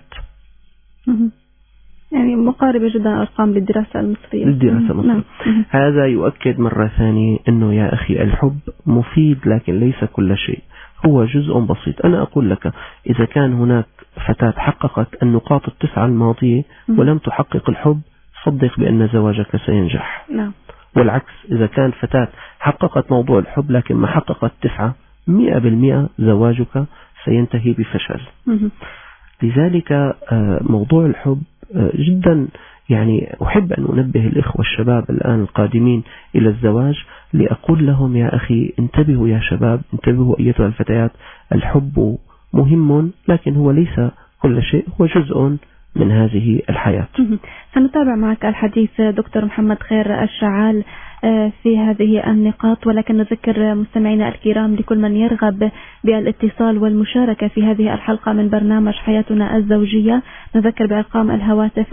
يعني مقاربة جدا أرقام للدراسة المصرية. نعم. هذا يؤكد مرة ثانية أنه يا أخي الحب مفيد لكن ليس كل شيء، هو جزء بسيط. أنا أقول لك إذا كان هناك فتاة حققت النقاط 9 الماضية ولم تحقق الحب، صدق بأن زواجك سينجح. نعم. والعكس، إذا كان فتاة حققت موضوع الحب لكن ما حققت 9، 100% زواجك سينتهي بفشل. لذلك موضوع الحب جدا يعني أحب أن أنبه الإخوة الشباب الآن القادمين إلى الزواج لأقول لهم يا أخي انتبهوا يا شباب، انتبهوا أيتها الفتيات، الحب مهم لكن هو ليس كل شيء، هو جزء من هذه الحياة. سنتابع معك الحديث دكتور محمد خير الشعال في هذه النقاط، ولكن نذكر مستمعينا الكرام لكل من يرغب بالاتصال والمشاركة في هذه الحلقة من برنامج حياتنا الزوجية، نذكر بأرقام الهواتف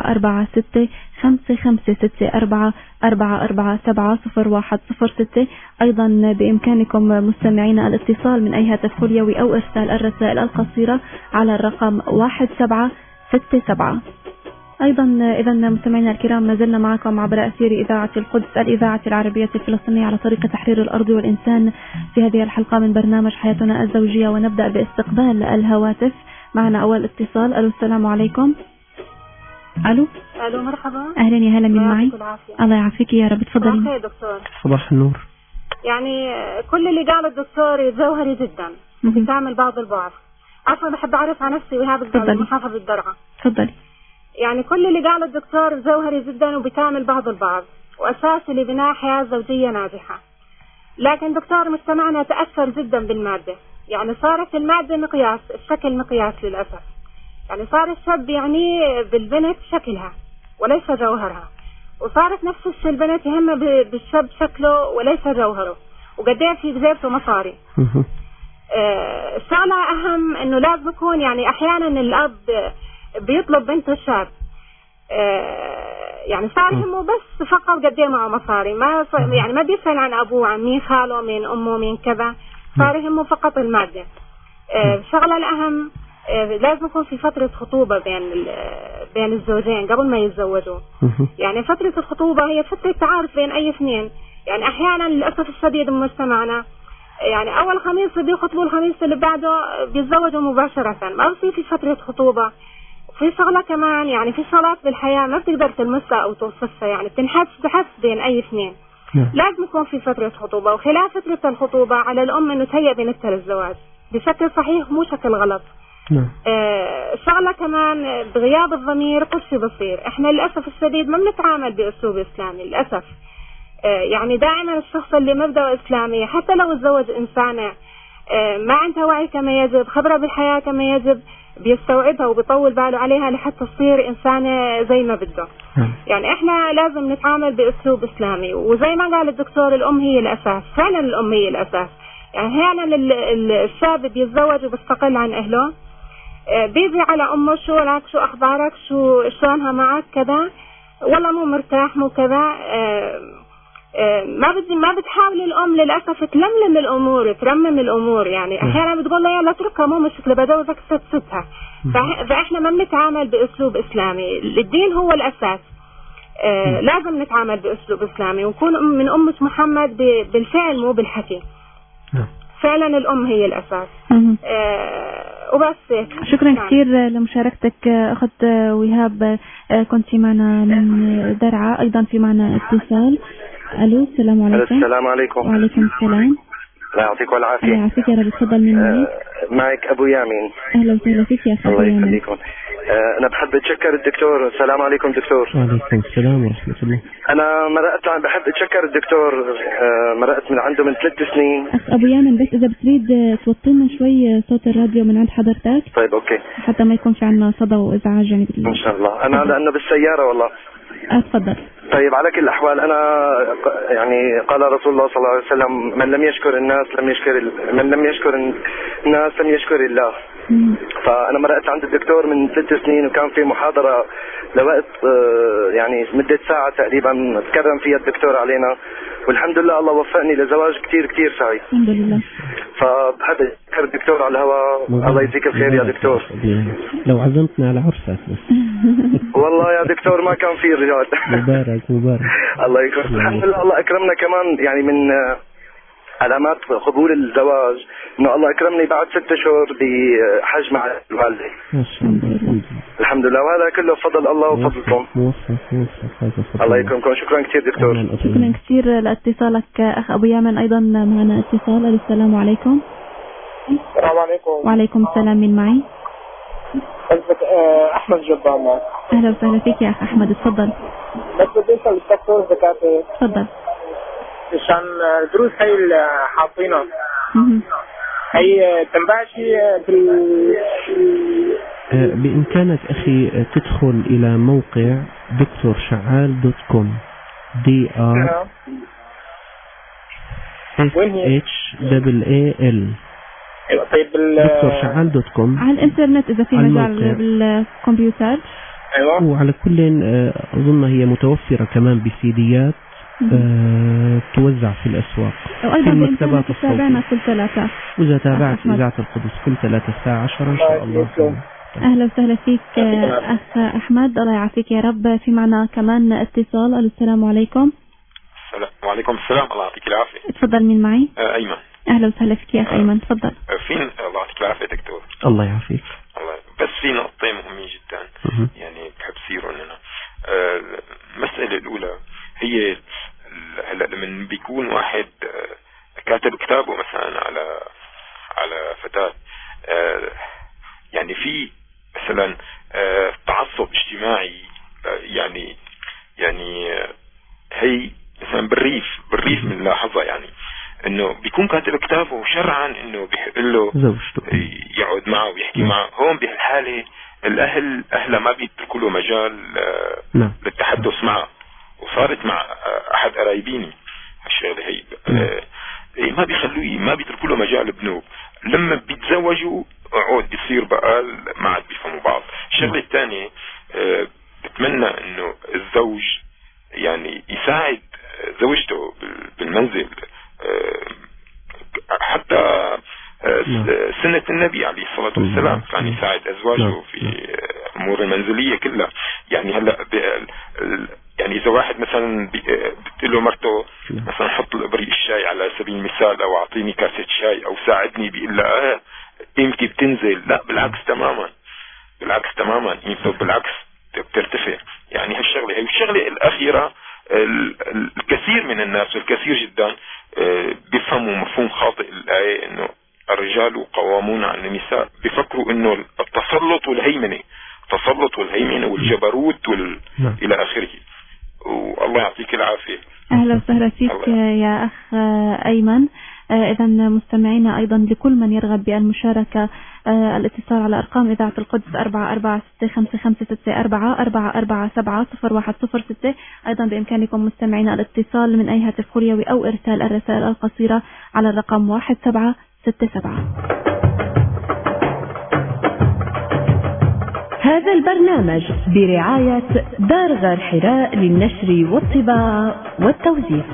446-556-4447-0106. أيضا بإمكانكم مستمعينا الاتصال من أي هاتف خليوي أو إرسال الرسائل القصيرة على الرقم 1767. أيضا إذا مستمعينا الكرام ما زلنا معكم عبر أثير إذاعة القدس الإذاعة العربية الفلسطينية على طريق تحرير الأرض والإنسان في هذه الحلقة من برنامج حياتنا الزوجية، ونبدأ باستقبال الهواتف. معنا أول اتصال. ألو السلام عليكم. ألو مرحبا. أهلا يا هلا، من معي؟ الله يعافيك يا رب، تفضلي. اوكي دكتور. صباح النور. يعني كل اللي قاله الدكتور جوهري جدا وبتعمل بعض البعض. عفوا بحب أعرف عن نفسي وهذا محافظة الدرعا. تفضلي. يعني كل اللي قاله الدكتور جوهري جدا وبتعمل بعض البعض وأساسي لبناء حياة زوجية ناجحة. لكن دكتور مجتمعنا تأثر جدا بالمادة، يعني صارت المادة مقياس، الشكل مقياس للأسف. يعني صار الشاب يعني بالبنت شكلها وليس جوهرها، وصارت نفس الشيء البنت يهم بالشاب شكله وليس جوهره، وقديه في جيبته مصاري. الشغلة أهم إنه لازم يكون يعني أحيانا الأب بيطلب بنته الشاب، يعني صار يهمه بس فقط قديه معه مصاري، ما يعني ما بيسأل عن أبوه، عن مين خاله، مين أمه، مين كذا، صار يهمه فقط المادة. الشغلة الأهم لازم يكون في فترة خطوبة بين الزوجين قبل ما يتزوجوا. يعني فترة الخطوبة هي فترة تعارف بين أي اثنين. يعني أحيانا للأسف الشديد بمجتمعنا يعني أول خميس بيخطبوا، الخميس اللي بعده بيتزوجوا مباشرة، ما بصير في فترة خطوبة. في شغلة كمان يعني في شغلات بالحياة ما بتقدر تلمسها أو توصفها، يعني بتنحس بين أي اثنين. لازم يكون في فترة خطوبة، وخلال فترة الخطوبة على الأم إنه تهيئ بنتها للزواج بشكل صحيح مو شكل غلط. شغلة كمان بغياب الضمير كل شيء بصير. احنا للأسف الشديد ما بنتعامل بأسلوب إسلامي للأسف. يعني دائما الشخص اللي مبدأ إسلامي حتى لو تزوج إنسانة ما عندها وعي كما يجب، خبرة بالحياة كما يجب، بيستوعبها وبيطول باله عليها لحتى تصير إنسانة زي ما بده. يعني احنا لازم نتعامل بأسلوب إسلامي، وزي ما قال الدكتور الأم هي الأساس، فعلا الأم هي الأساس. يعني أحيانا الشاب بيتزوج وبيستقل عن أهله، بيجي على أمه شو لك، شو أخبارك، شلونها معك كذا، والله مو مرتاح مو كذا. ما بتحاول الأم للأسف تلملم الأمور، ترمم الأمور. يعني أحيانا بتقول له يلا اتركها مو مشكلة بدوزك ستها. فإحنا ما بنتعامل بأسلوب إسلامي، الدين هو الأساس. لازم نتعامل بأسلوب إسلامي ونكون من أمة محمد بالفعل مو بالحكي. فعلا الأم هي الأساس. وبس. شكرا كثير لمشاركتك أخت وهاب، كنت معنا من درعا. أيضا في معنا اتصال. ألو السلام عليكم. السلام عليكم. وعليكم السلام. لا يعطيك والعافية. الله يعافيك يا رب. تفضل. من معي؟ معك أبو يامين. أهلا وسهلا فيك يا أخي. الله يخليكم. أنا بحب أتشكر الدكتور. السلام عليكم دكتور. وعليكم السلام ورحمة الله. أنا بحب أتشكر الدكتور. مرقت من عنده من 3 سنين. أخ أبو يامين بس إذا بتريد توطينا شوي صوت الراديو من عند حضرتك. طيب أوكي. حتى ما يكون في عنا صدى وإزعاج يعني. إن شاء الله. أنا لأنه بالسيارة والله. أتفضل. طيب على كل الأحوال أنا يعني قال رسول الله صلى الله عليه وسلم من لم يشكر الناس لم يشكر الناس لم يشكر الله. فأنا مرقت عند الدكتور من 3 سنين، وكان في محاضرة لوقت يعني مدة ساعة تقريبا تكرم فيها الدكتور علينا، والحمد لله الله وفقني لزواج كتير كتير سعيد. الحمد لله. فبحب أشكر الدكتور على الهواء. الله يجزيك الخير يا دكتور. لو عزمتنا على عرسك بس. والله يا دكتور ما كان في رجال. مبارك. الله يكرمك. الحمد لله الله أكرمنا كمان. يعني من علامات قبول الزواج إنه الله أكرمني بعد 6 شهور بحج مع الوالدة. ما شاء الله. الحمد لله، وهذا كله فضل الله وفضلكم. الله يكرمكم. شكرا كثير دكتور. شكرا كثير لاتصالك أخ أبو يامن. أيضا معنا اتصال. السلام عليكم. السلام عليكم. وعليكم السلام. من معي؟ أحمد جبار معك. أهلا وسهلا فيك يا أخ أحمد. تفضل. بس بدي أسأل الدكتور زكاتي. تفضل. عشان الدروس هي اللي حاطينها هي تنباشي بإمكانك أخي تدخل إلى موقع دكتورشعال.com DRSHAAL. طيب دكتورشعال.com على الإنترنت إذا في مجال بالكمبيوتر. أيوة. وعلى كل أظن هي متوفرة كمان بسيديات توزع في الأسواق في المكتبات الصوتية. كل 3. وإذا تابعت إذاعة القدس كل 3 الساعة 10 إن شاء الله. أهلا وسهلا فيك أخ أحمد، الله يعافيك يا رب. في معنا كمان اتصال. السلام عليكم. وعليكم السلام، الله يعطيك العافية. تفضل، مين معي؟ أيمن. أهلا وسهلا فيك يا أخ أيمن، تفضل. الله يعطيك العافية دكتور. الله يعافيك. بس في نقطتين مهمين جدا يعني بحب يصيروا لنا. المسألة الأولى هي هلا لما بيكون واحد كاتب كتابه مثلا على فتاة، يعني في مثلا تعصب اجتماعي، يعني هي مثلا بالريف من لحظة يعني انه بيكون كاتب كتابه شرعا انه بيحق له يقعد معه ويحكي معه. هون بهالحالة اهله ما بيتركوا له مجال للتحدث معه. وصارت مع احد قرايبيني هالشغله هي، ما بيتركوا له مجال بنوب. لما بيتزوجوا عود بيصير بقال ما عاد بيفهموا بعض. الشغله الثانيه بتمنى انه الزوج يعني يساعد زوجته بالمنزل، حتى سنة النبي عليه الصلاة والسلام كان يساعد أزواجه في أمور المنزلية كلها. يعني هلا يعني إذا واحد مثلا بتقول له مرته مثلا حط الإبريق الشاي على سبيل المثال، أو أعطيني كاسة شاي، أو ساعدني، بيقول لها قيمتي بتنزل. لا، بالعكس تماما قيمته بالعكس بترتفع. يعني هالشغلة هي. والشغلة الأخيرة، الكثير من الناس والكثير جدا بيفهموا مفهوم خاطئ الآية إنه الرجال قوامون على النساء. بيفكروا إنه التسلط والهيمنة والجبروت إلى آخره. والله يعطيك العافية. أهلا وسهلا فيك يا أخ أيمن. إذا مستمعينا أيضا لكل من يرغب بالمشاركة الاتصال على أرقام إذاعة القدس 446554470106. أيضا بإمكانكم مستمعينا الاتصال من أي هاتف خليوي أو إرسال الرسائل القصيرة على الرقم 1767. هذا البرنامج برعاية دار غار حراء للنشر والطباعة والتوزيع.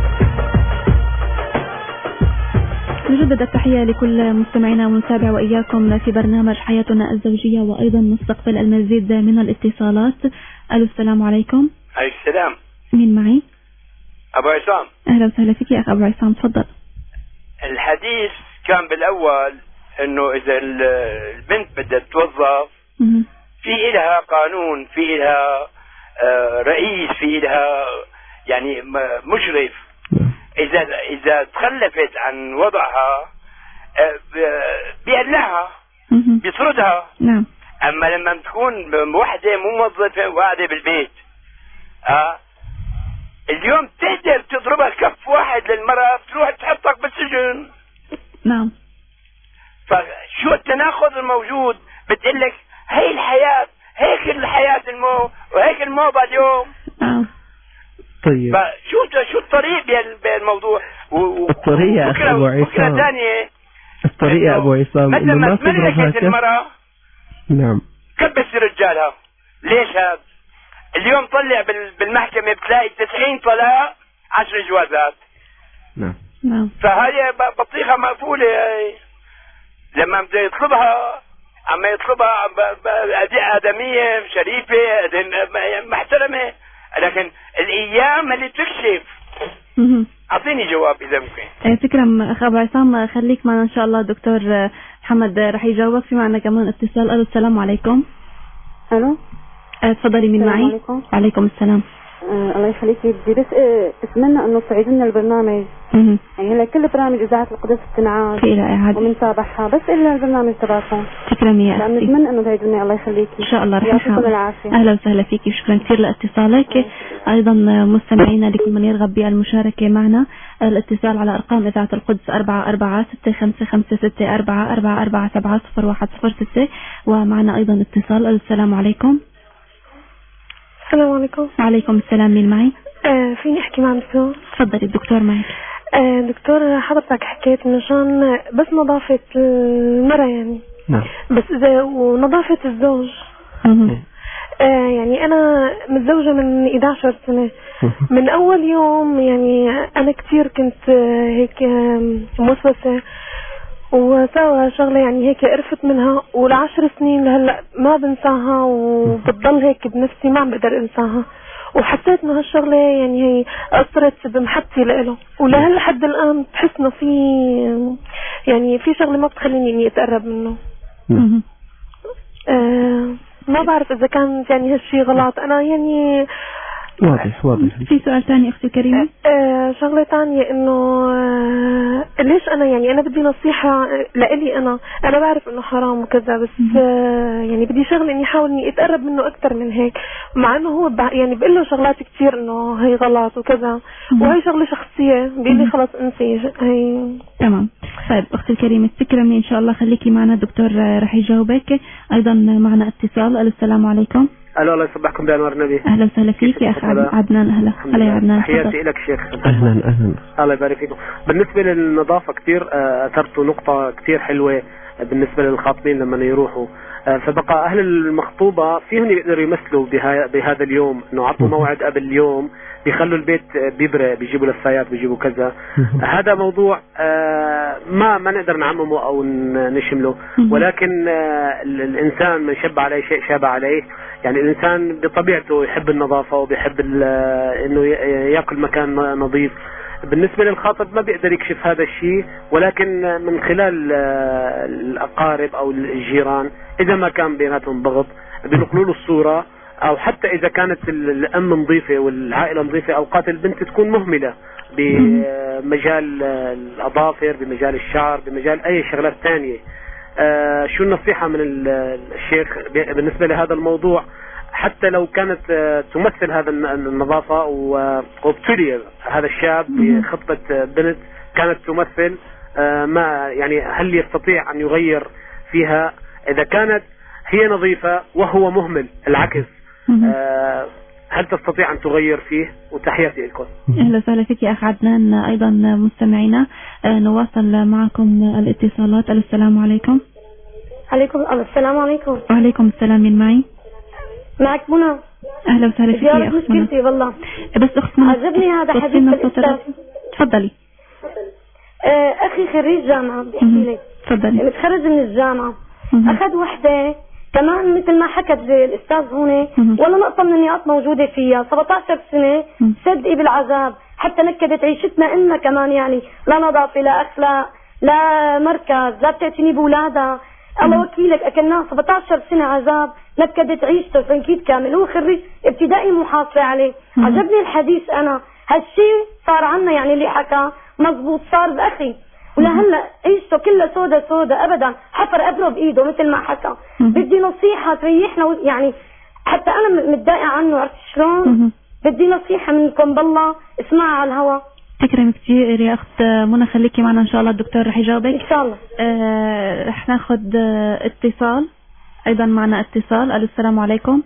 نجدد التحية لكل مستمعينا ونتابع وإياكم في برنامج حياتنا الزوجية، وأيضا نستقبل المزيد من الاتصالات. السلام عليكم. عليكم السلام. مين معي؟ أبو عصام. أهلا وسهلا فيك يا أخ أبو عصام، تفضل. الحديث كان بالأول إنه إذا البنت بدها تتوظف في إلها قانون، في إلها رئيس، في إلها يعني مشرف. إذا تخلفت عن وضعها بيقلعها، بيطردها. نعم. أما لما تكون وحدة مو موظفة وقاعدة بالبيت، اليوم تقدر تضربها كف واحد للمرأة بتروح تحطك بالسجن. نعم. فشو التناقض الموجود؟ بتقلك هي الحياة، هيك الحياة وهيك الموضة اليوم. نعم. طيب شو الطريق بالموضوع؟ الطريق يا أبو عصام، الطريق يا أبو عصام مثل ما تملكت المرأة نعم كبس رجالها. ليش هذا؟ اليوم طلع بالمحكمة بتلاقي 90 طلاق 10 جوازات. نعم. فهي بطيخة مقفولة. لما بده يطلبها أما يطلبها آدمية شريفة محترمة، لكن الأيام اللي تكشف. أعطيني جواب إذا ممكن. فكرة أخ أبو عصام، خليك معنا إن شاء الله. دكتور محمد رح يجاوبك. في معنا كمان اتصال. السلام عليكم. ألو. تفضلي، من معي؟ عليكم. عليكم السلام. الله يخليكي. بدي بس اتمنى انه تعيدوا البرنامج. يعني هلا كل برامج اذاعه القدس بتنعاد وبنتابعها، بس الا البرنامج تبعكم. شكرا يا اختي. نتمنى انه تعيدوا. الله يخليكي. ان شاء الله رح يعطيكم العافيه. اهلا وسهلا فيكي، شكرا كثير لاتصالك. ايضا مستمعينا لكل من يرغب بالمشاركه معنا الاتصال على ارقام اذاعه القدس 446554470106. ومعنا ايضا اتصال. السلام عليكم. السلام عليكم. وعليكم السلام. مين معي؟ فيني احكي مع الدكتور؟ تفضلي الدكتور معك. دكتور، حضرتك حكيت مشان بس نظافة المرأة يعني. نعم. بس إذا ونظافة الزوج. يعني أنا متزوجة من 11 سنة. من أول يوم يعني أنا كتير كنت هيك موسوسة، وسوى شغلة يعني هيك قرفت منها، ول10 سنين لهلا ما بنساها، وبتضل هيك بنفسي ما عم بقدر انساها. وحسيت انه هالشغلة يعني هي اثرت بمحبتي لإله، ولهلا لحد الان بحس انه في يعني في شغلة ما بتخليني اني اتقرب منه. ما بعرف اذا كان يعني هالشي غلط. انا يعني واضح. في سؤال ثاني اختي كريمة؟ شغلة ثانية انه ليش انا يعني انا بدي نصيحة لإلي. انا بعرف انه حرام وكذا، بس يعني بدي شغلة اني احاول اني اتقرب منه اكثر من هيك، مع انه هو يعني بقول له شغلات كثير انه هي غلط وكذا، وهي شغلة شخصية بيقول لي خلص انسي هي. تمام. طيب اختي الكريمة تكرمي ان شاء الله، خليكي معنا، الدكتور رح يجاوبك. ايضا معنا اتصال. السلام عليكم. الو، الله يصبحكم بانوار النبي. اهلا وسهلا فيك يا اخ عدنان. اهلا يا عدنان. تحياتي لك شيخ. اهلا. الله يبارك فيكم. بالنسبه للنظافه كثير اثرتوا نقطه كثير حلوه بالنسبه للخاطبين لما يروحوا، فبقى اهل المخطوبه فيهم يقدروا يمثلوا بهذا اليوم، انه عطوا موعد قبل اليوم، بيخلوا البيت بيبرق، بيجيبوا لفايات، بيجيبوا كذا. هذا موضوع ما نقدر نعممه او نشمله، ولكن الانسان من شب عليه شيء شاب عليه. يعني الانسان بطبيعته يحب النظافه وبيحب انه ياكل مكان نظيف. بالنسبه للخاطب ما بيقدر يكشف هذا الشيء، ولكن من خلال الاقارب او الجيران اذا ما كان بيناتهم ضغط بينقلوا له الصوره، او حتى اذا كانت الام نظيفه والعائله نظيفه اوقات البنت تكون مهمله بمجال الاظافر، بمجال الشعر، بمجال اي شغلات ثانيه. شو النصيحه من الشيخ بالنسبه لهذا الموضوع؟ حتى لو كانت تمثل هذا النظافه وابتلي هذا الشاب بخطبه بنت كانت تمثل، ما يعني هل يستطيع ان يغير فيها اذا كانت هي نظيفه وهو مهمل العكس؟ هل تستطيع أن تغير فيه؟ وتحياتي لكم. أهلا وسهلا فيك يا أخ عدنان. أيضا مستمعينا نواصل معكم الاتصالات. السلام عليكم. عليكم السلام. عليكم. وعليكم السلام. من معي؟ معك منى. أهلا وسهلا فيك يا أخت منى. مشكلتي والله بس أخت منى عجبني هذا حديث الأستاذ. تفضلي. أخي خريج جامعة بيحكي لي. تفضلي. متخرج من الجامعة، أخذ وحدة كمان مثل ما حكت الأستاذ هون، ولا نقطة من النقاط موجودة فيها. 17 سنة صدقي بالعذاب، حتى نكدت عيشتنا إلنا كمان، يعني لا نظافة لا أخلاق لا مركز لا بتعتني بولادها. الله وكيلك أكلناه 17 سنة عذاب، نكدت عيشته تنكيد كامل. هو خريج ابتدائي محاصرة عليه. عجبني الحديث. أنا هالشي صار عنا يعني اللي حكى مزبوط، صار بأخي ولهلا عيشته كلها سودا ابدا، حفر ابره بايده مثل ما حكى. بدي نصيحه تريحنا، يعني حتى انا متضايقه عنه، عرفت شلون؟ بدي نصيحه منكم بالله، اسمعها على الهواء. تكرم كثير يا اخت منى، خليكي معنا ان شاء الله، الدكتور رح يجاوبك ان شاء الله. رح ناخذ اتصال. ايضا معنا اتصال. السلام عليكم.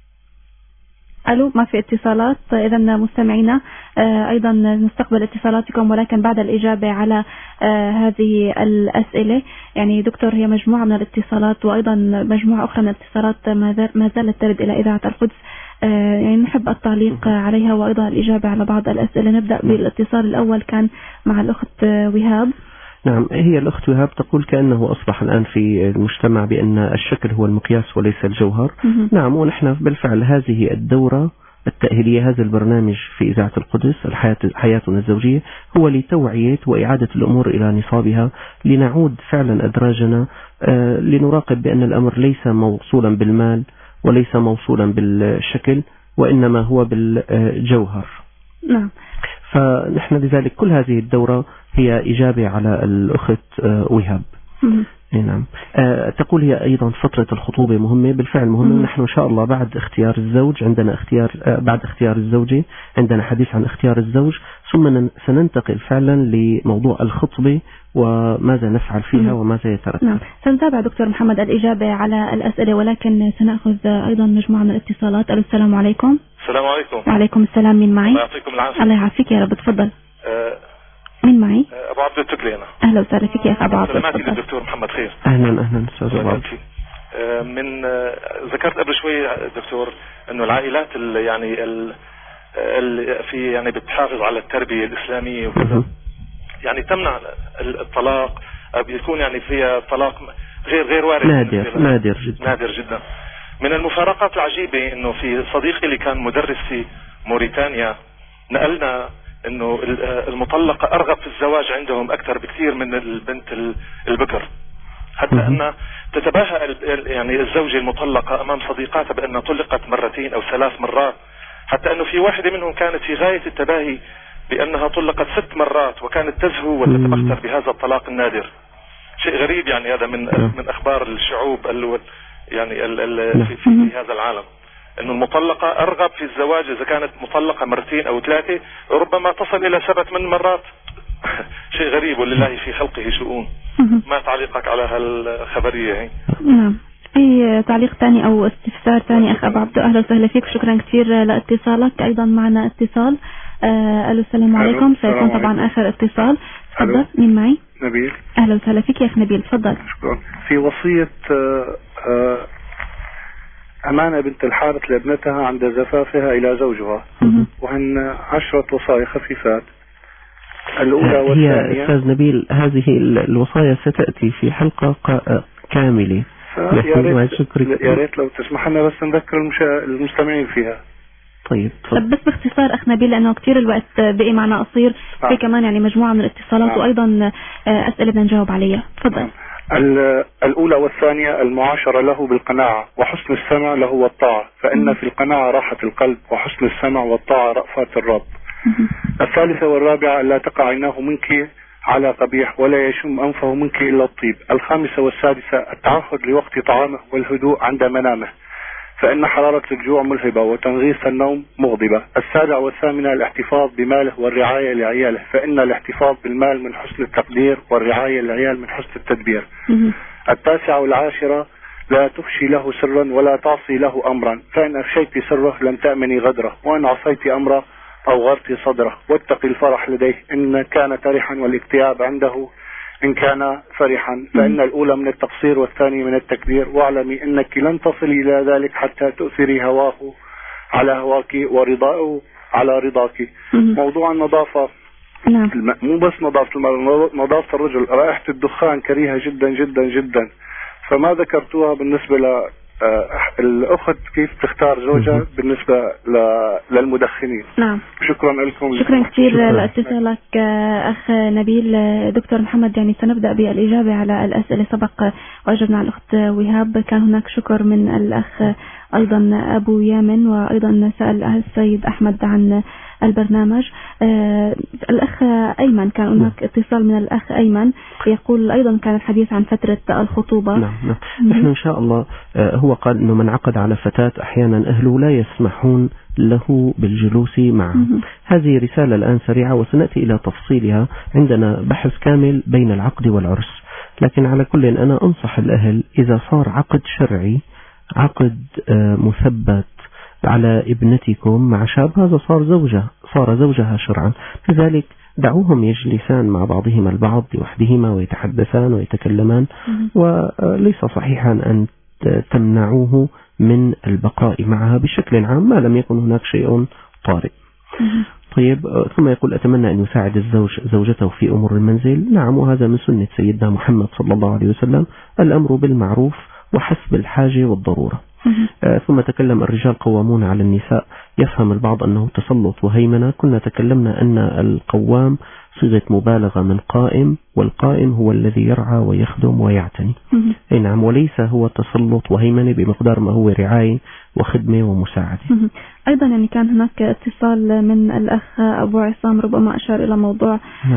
الو، ما في اتصالات. اذا مستمعينا ايضا نستقبل اتصالاتكم، ولكن بعد الاجابه على هذه الاسئله. يعني دكتور هي مجموعه من الاتصالات وايضا مجموعه اخرى من الاتصالات ما زالت ترد الى اذاعه القدس، يعني نحب التعليق عليها وايضا الاجابه على بعض الاسئله. نبدا بالاتصال الاول، كان مع الاخت وهاب. نعم، هي الأخت وهاب تقول كأنه أصبح الآن في المجتمع بأن الشكل هو المقياس وليس الجوهر. نعم، ونحن بالفعل هذه الدورة التأهيلية، هذا البرنامج في إذاعة القدس حياتنا الزوجية هو لتوعية وإعادة الأمور إلى نصابها، لنعود فعلا أدراجنا، لنراقب بأن الأمر ليس موصولا بالمال وليس موصولا بالشكل، وإنما هو بالجوهر. نعم. فنحن لذلك كل هذه الدورة هي إجابة على الأخت وهاب. نعم. تقول هي أيضا فترة الخطوبة مهمة، بالفعل مهمة. نحن إن شاء الله بعد اختيار الزوج عندنا بعد اختيار الزوجة عندنا حديث عن اختيار الزوج، ثم سننتقل فعلا لموضوع الخطبة وماذا نفعل فيها وماذا يترتب. نعم، سنتابع دكتور محمد الإجابة على الأسئلة، ولكن سنأخذ أيضا مجموعة من الاتصالات. السلام عليكم. السلام عليكم. وعليكم السلام. من معي؟ الله يعطيكم العافية. الله يعافيك يا رب. تفضل. مين معي؟ أبو عبد التكلي أنا. أهلا وسهلا فيك يا أخ أبو عبد. سلاماتي للدكتور محمد خير. أهلا أستاذ أبو عبد. من ذكرت قبل شوي دكتور إنه العائلات في يعني بتحافظ على التربية الإسلامية وكذا، يعني تمنع الطلاق بيكون يعني فيها طلاق غير وارد، نادر جدا. من المفارقات العجيبة انه في صديقي اللي كان مدرس في موريتانيا نقلنا انه المطلقة ارغب في الزواج عندهم اكثر بكثير من البنت البكر، حتى ان تتباهى يعني الزوجة المطلقة امام صديقاتها بانها طلقت 2 أو 3 مرات، حتى انه في واحدة منهم كانت في غاية التباهي بانها طلقت 6 مرات وكانت تزهو وتتبختر بهذا الطلاق النادر. شيء غريب يعني هذا من اخبار الشعوب يعني في هذا العالم، انه المطلقة ارغب في الزواج اذا كانت مطلقة 2 أو 3 ربما تصل الى 7 مرات. شيء غريب، ولله في خلقه شؤون. ما تعليقك على هالخبرية هي؟ نعم، اي تعليق ثاني او استفسار ثاني اخ ابو عبدو؟ اهلا وسهلا فيك، شكرا كثير لاتصالك. ايضا معنا اتصال. الو السلام عليكم. سيكون طبعا اخر اتصال. تفضل، مين معي؟ نبيل. اهلا وسهلا فيك يا اخ نبيل، تفضل. شكرا. في وصية أمانة بنت الحارث لابنتها عند زفافها إلى زوجها، وهن 10 وصايا خفيفات. الأولى والثانية. هي أستاذ نبيل هذه الوصايا ستأتي في حلقة كاملة. يا ريت لو تسمح لنا بس نذكر المستمعين فيها. طيب بس باختصار اخ نبيل لانه كثير الوقت بقي معنا قصير. في كمان يعني مجموعة من الاتصالات وايضا اسئلة بدنا نجاوب عليها. تفضل. الأولى والثانية المعاشرة له بالقناعة وحسن السمع له والطاعة، فإن في القناعة راحة القلب وحسن السمع والطاعة رأفات الرب. الثالثة والرابعة ألا تقع عيناه منك على قبيح ولا يشم أنفه منك إلا الطيب. الخامسة والسادسة التعهد لوقت طعامه والهدوء عند منامه، فإن حرارة الجوع ملهبة وتنغيص النوم مغضبة. السابعة والثامنة الاحتفاظ بماله والرعاية لعياله، فإن الاحتفاظ بالمال من حسن التقدير والرعاية للعيال من حسن التدبير. التاسعة والعاشرة لا تفشي له سرا ولا تعصي له أمرا، فإن أفشيت سره لم تأمني غدره، وإن عصيت أمره أوغرت صدره. واتقي الفرح لديه إن كان فرحا، والاكتئاب عنده إن كان فرحا، فإن الأولى من التقصير والثاني من التكبير. واعلمي أنك لن تصلي إلى ذلك حتى تؤثري هواه على هواك ورضاءه على رضاك. موضوع النظافة، مو بس نظافة المرأة، نظافة الرجل. رائحة الدخان كريهة جدا جدا جدا، فما ذكرتوها بالنسبة الأخت كيف تختار زوجها بالنسبة للمدخنين. نعم، شكرا لكم. شكرا كثير لاتصالك أخ نبيل. دكتور محمد، يعني سنبدأ بالإجابة على الأسئلة. سبق وأجبنا على الأخت وهاب، كان هناك شكر من الأخ أيضا أبو يامن، وأيضا سأل السيد أحمد عن البرنامج. الأخ أيمن، كان هناك اتصال من الأخ أيمن يقول أيضا كان الحديث عن فترة الخطوبة. نعم. نحن إن شاء الله هو قال أنه من عقد على فتاة أحيانا أهله لا يسمحون له بالجلوس معه. هذه رسالة الآن سريعة وسنأتي إلى تفصيلها، عندنا بحث كامل بين العقد والعرس. لكن على كل أنا أنصح الأهل إذا صار عقد شرعي، عقد مثبت على ابنتكم مع شاب، هذا صار زوجها شرعا، لذلك دعوهم يجلسان مع بعضهما البعض لوحدهما ويتحدثان ويتكلمان، وليس صحيحا أن تمنعوه من البقاء معها بشكل عام ما لم يكن هناك شيء طارئ. طيب، ثم يقول أتمنى أن يساعد الزوج زوجته في أمور المنزل. نعم، وهذا من سنة سيدنا محمد صلى الله عليه وسلم، الأمر بالمعروف وحسب الحاجة والضرورة. ثم تكلم الرجال قوامون على النساء، يفهم البعض أنه تسلط وهيمنة. كنا تكلمنا أن القوام صيغة مبالغة من قائم، والقائم هو الذي يرعى ويخدم ويعتني. أي نعم، وليس هو تسلط وهيمنة بمقدار ما هو رعاية وخدمة ومساعدة. أيضا يعني كان هناك اتصال من الأخ أبو عصام، ربما أشار إلى موضوع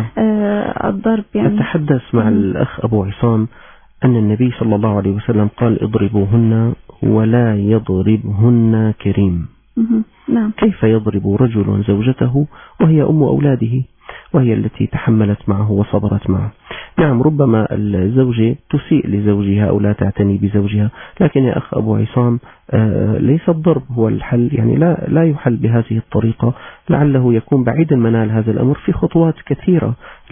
الضرب. يعني أتحدث مع الأخ أبو عصام أن النبي صلى الله عليه وسلم قال اضربوهن ولا يضربهن كريم. نعم. كيف يضرب رجل زوجته وهي أم أولاده وهي التي تحملت معه وصبرت معه؟ نعم، ربما الزوجة تسيء لزوجها أو لا تعتني بزوجها، لكن يا أخ أبو عصام ليس الضرب هو الحل، يعني لا يحل بهذه الطريقة. لعله يكون بعيد المنال هذا الأمر في خطوات كثيرة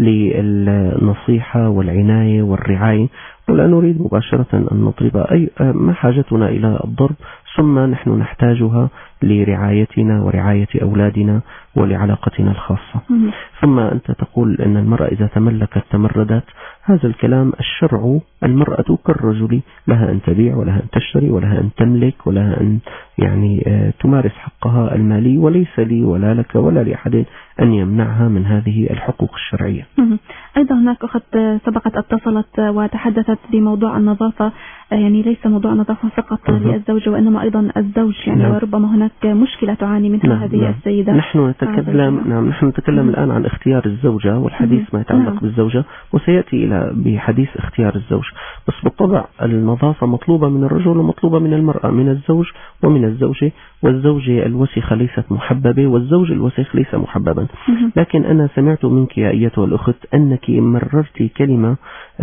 للنصيحة والعناية والرعاية، ولا نريد مباشرة أن نضرب. ما حاجتنا إلى الضرب؟ ثم نحن نحتاجها لرعايتنا ورعاية أولادنا ولعلاقتنا الخاصة. ثم أنت تقول أن المرأة إذا تملكت تمردت. هذا الكلام الشرع، المرأة كالرجل، لها أن تبيع ولها أن تشتري ولها أن تملك ولها أن يعني تمارس حقها المالي، وليس لي ولا لك ولا لأحد أن يمنعها من هذه الحقوق الشرعية. أيضا هناك أخت سبقت اتصلت وتحدثت بموضوع النظافة، يعني ليس موضوع النظافة فقط للزوجة وإنما أيضا الزوج، يعني وربما هناك مشكلة تعاني منها هذه السيدة. نحن نتكلم الآن عن اختيار الزوجة والحديث ما يتعلق بالزوجة، وسيأتي بحديث اختيار الزوج. بس بالطبع النظافة مطلوبة من الرجل ومطلوبة من المرأة، من الزوج ومن الزوجة، والزوجة الوسخة ليست محببة والزوج الوسخ ليس محببا. لكن أنا سمعت منك يا أيتها الأخت أنك مررت كلمة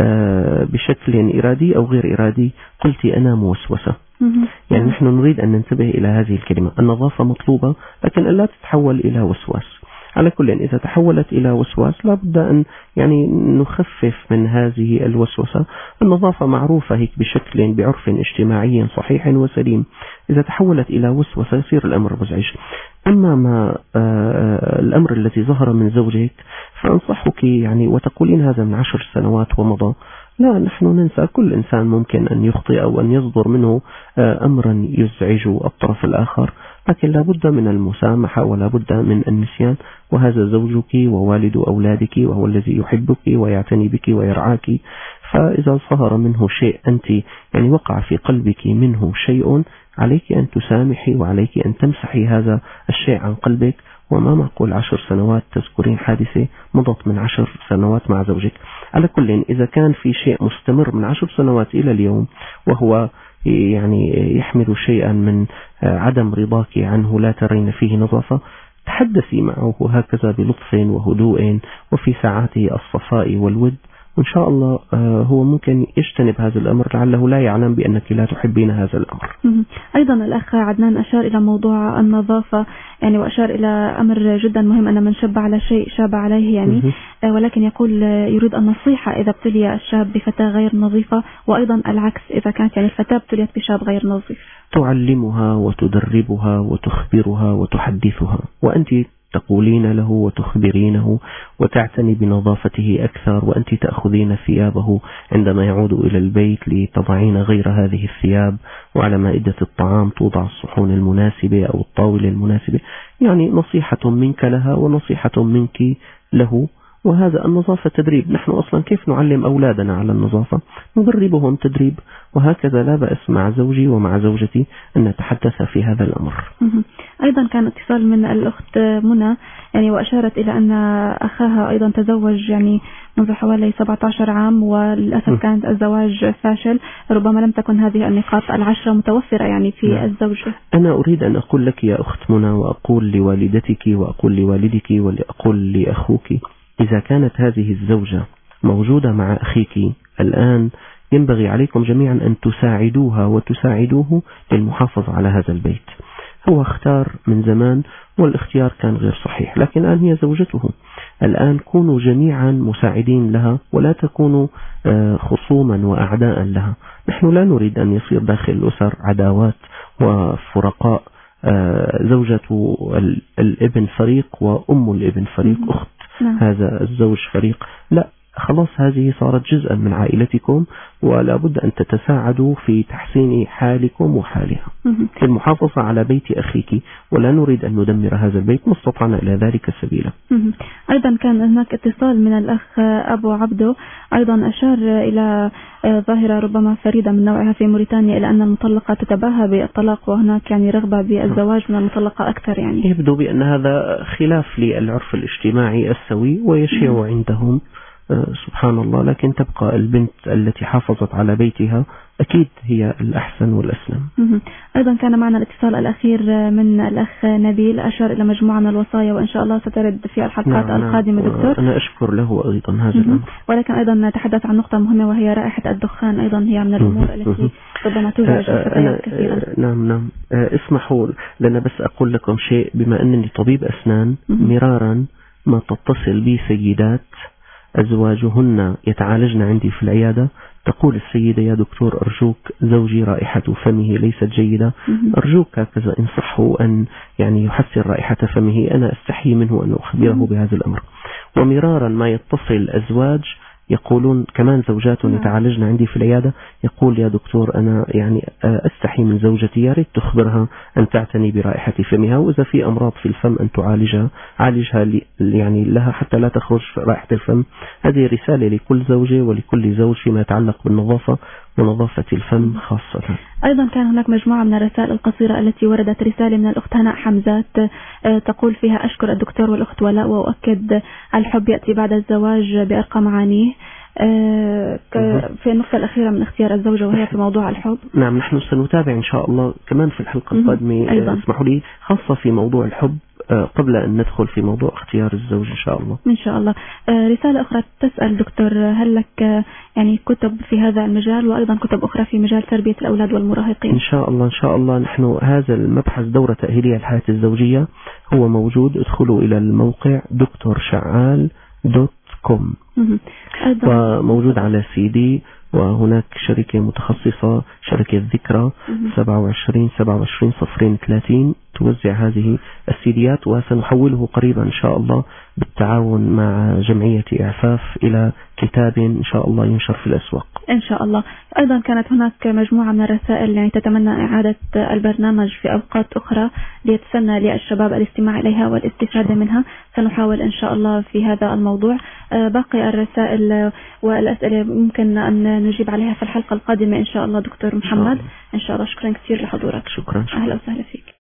بشكل إرادي أو غير إرادي، قلت أنا موسوسة. يعني نحن نريد أن ننتبه إلى هذه الكلمة. النظافة مطلوبة لكن ألا تتحول إلى وسواس. على كل إذا تحولت إلى وسواس لابد أن يعني نخفف من هذه الوسوسة. النظافة معروفة هيك بشكل بعرف اجتماعي صحيح وسليم. إذا تحولت إلى وسوسة يصير الأمر مزعج. أما ما الأمر الذي ظهر من زوجك فأنصحك يعني وتقولين هذا من 10 سنوات ومضى. لا، نحن ننسى، كل إنسان ممكن أن يخطئ أو أن يصدر منه أمرا يزعج الطرف الآخر، لكن لابد من المسامحة ولابد من النسيان. وهذا زوجك ووالد أولادك وهو الذي يحبك ويعتني بك ويرعاك. فإذا ظهر منه شيء أنت يعني وقع في قلبك منه شيء، عليك أن تسامحي وعليك أن تمسحي هذا الشيء عن قلبك. وما معقول 10 سنوات تذكرين حادثة مضت من 10 سنوات مع زوجك. على كل إذا كان في شيء مستمر من 10 سنوات إلى اليوم وهو يعني يحمل شيئا من عدم رضاك عنه لا ترين فيه نظافة، تحدثي معه هكذا بلطف وهدوء وفي ساعاته الصفاء والود، وإن شاء الله هو ممكن يجتنب هذا الأمر، لعله لا يعلم بأنك لا تحبين هذا الأمر. أيضا الأخ عدنان أشار إلى موضوع النظافة، يعني وأشار إلى أمر جدا مهم، أن من شب على شيء شاب عليه، يعني ولكن يقول يريد النصيحة إذا ابتلي الشاب بفتاة غير نظيفة، وأيضا العكس إذا كانت يعني الفتاة ابتليت بشاب غير نظيف. تعلمها وتدربها وتخبرها وتحدثها، وأنت تقولين له وتخبرينه وتعتني بنظافته أكثر، وأنت تأخذين ثيابه عندما يعود إلى البيت لتضعين غير هذه الثياب، وعلى مائدة الطعام توضع الصحون المناسبة أو الطاولة المناسبة. يعني نصيحة منك لها ونصيحة منك له. وهذا النظافة تدريب. نحن أصلا كيف نعلم أولادنا على النظافة؟ ندربهم تدريب. وهكذا لا بأس مع زوجي ومع زوجتي أن نتحدث في هذا الأمر. أيضا كان اتصال من الأخت منى، يعني وأشارت إلى أن أخاها أيضا تزوج يعني منذ حوالي 17 عام، وللأسف كانت الزواج فاشل. ربما لم تكن هذه النقاط 10 متوفرة يعني في الزوجة. أنا أريد أن أقول لك يا أخت منى، وأقول لوالدتك وأقول لوالدك وأقول لأخوك، إذا كانت هذه الزوجة موجودة مع أخيك الآن، ينبغي عليكم جميعا أن تساعدوها وتساعدوه للمحافظة على هذا البيت. هو اختار من زمان والاختيار كان غير صحيح، لكن الآن هي زوجته. الآن كونوا جميعا مساعدين لها ولا تكونوا خصوما وأعداء لها. نحن لا نريد أن يصير داخل الأسر عداوات وفرقاء، زوجة الابن فريق وأم الابن فريق، أخت هذا الزوج فريق. لا، خلاص هذه صارت جزءا من عائلتكم، ولا بد أن تتساعدوا في تحسين حالكم وحالها في المحافظة على بيت أخيك، ولا نريد أن ندمر هذا البيت، ما استطعنا إلى ذلك سبيلا. أيضا كان هناك اتصال من الأخ أبو عبدو، أيضا أشار إلى ظاهرة ربما فريدة من نوعها في موريتانيا، إلى أن المطلقة تتباهى بالطلاق، وهناك يعني رغبة بالزواج من المطلقة أكثر. يعني يبدو بأن هذا خلاف للعرف الاجتماعي السوي ويشيع عندهم، سبحان الله. لكن تبقى البنت التي حافظت على بيتها أكيد هي الأحسن والأسلم. أيضا كان معنا الاتصال الأخير من الأخ نبيل، أشار إلى مجموعة من الوصايا، وإن شاء الله سترد في الحلقات القادمة. دكتور، أنا أشكر له أيضا هذا الأمر. ولكن أيضا نتحدث عن نقطة مهمة، وهي رائحة الدخان. أيضا هي من الأمور التي ربما تزعج الفتيات كثيرا. نعم. اسمحوا لنا بس أقول لكم شيء، بما أنني طبيب أسنان، مرارا ما تتصل بي سيدات أزواجهن يتعالجن عندي في العيادة تقول السيدة: يا دكتور أرجوك زوجي رائحة فمه ليست جيدة، أرجوك هكذا انصحه أن يعني يحسن رائحة فمه، أنا أستحي منه أن أخبره بهذا الأمر. ومرارا ما يتصل الأزواج يقولون، كمان زوجات يتعالجن عندي في العيادة، يقول: يا دكتور أنا يعني أستحي من زوجتي، يا ريت تخبرها أن تعتني برائحة فمها، وإذا في أمراض في الفم أن عالجها يعني لها حتى لا تخرج رائحة الفم. هذه رسالة لكل زوجة ولكل زوج فيما يتعلق بالنظافة ونظافة الفم خاصة. أيضا كان هناك مجموعة من الرسائل القصيرة التي وردت. رسالة من الأخت هناء حمزات تقول فيها: أشكر الدكتور والأخت ولاء وأؤكد الحب يأتي بعد الزواج بأرقى معانيه. في النقطة الأخيرة من اختيار الزوجة وهي في موضوع الحب. نعم، نحن سنتابع إن شاء الله كمان في الحلقة القادمة، اسمحوا لي، خاصة في موضوع الحب قبل أن ندخل في موضوع اختيار الزوج إن شاء الله. إن شاء الله. رسالة أخرى تسأل: دكتور، هل لك يعني كتب في هذا المجال وأيضا كتب أخرى في مجال تربية الأولاد والمراهقين؟ إن شاء الله إن شاء الله. نحن هذا المبحث دورة تأهيلية للحياة الزوجية هو موجود، ادخلوا إلى الموقع drsha'al.com وموجود على CD، وهناك شركة متخصصة، شركة ذكرى 27/27/030 توزع هذه السيديات، وسنحوله قريبا إن شاء الله بالتعاون مع جمعية إعفاف إلى كتاب إن شاء الله ينشر في الأسواق إن شاء الله. أيضا كانت هناك مجموعة من الرسائل يعني تتمنى إعادة البرنامج في أوقات أخرى ليتسنى للشباب الاستماع إليها والاستفادة منها. سنحاول إن شاء الله في هذا الموضوع. باقي الرسائل والأسئلة ممكن أن نجيب عليها في الحلقة القادمة إن شاء الله. دكتور محمد إن شاء الله، شكرا كثير لحضورك. شكرا. أهلا وسهلا فيك.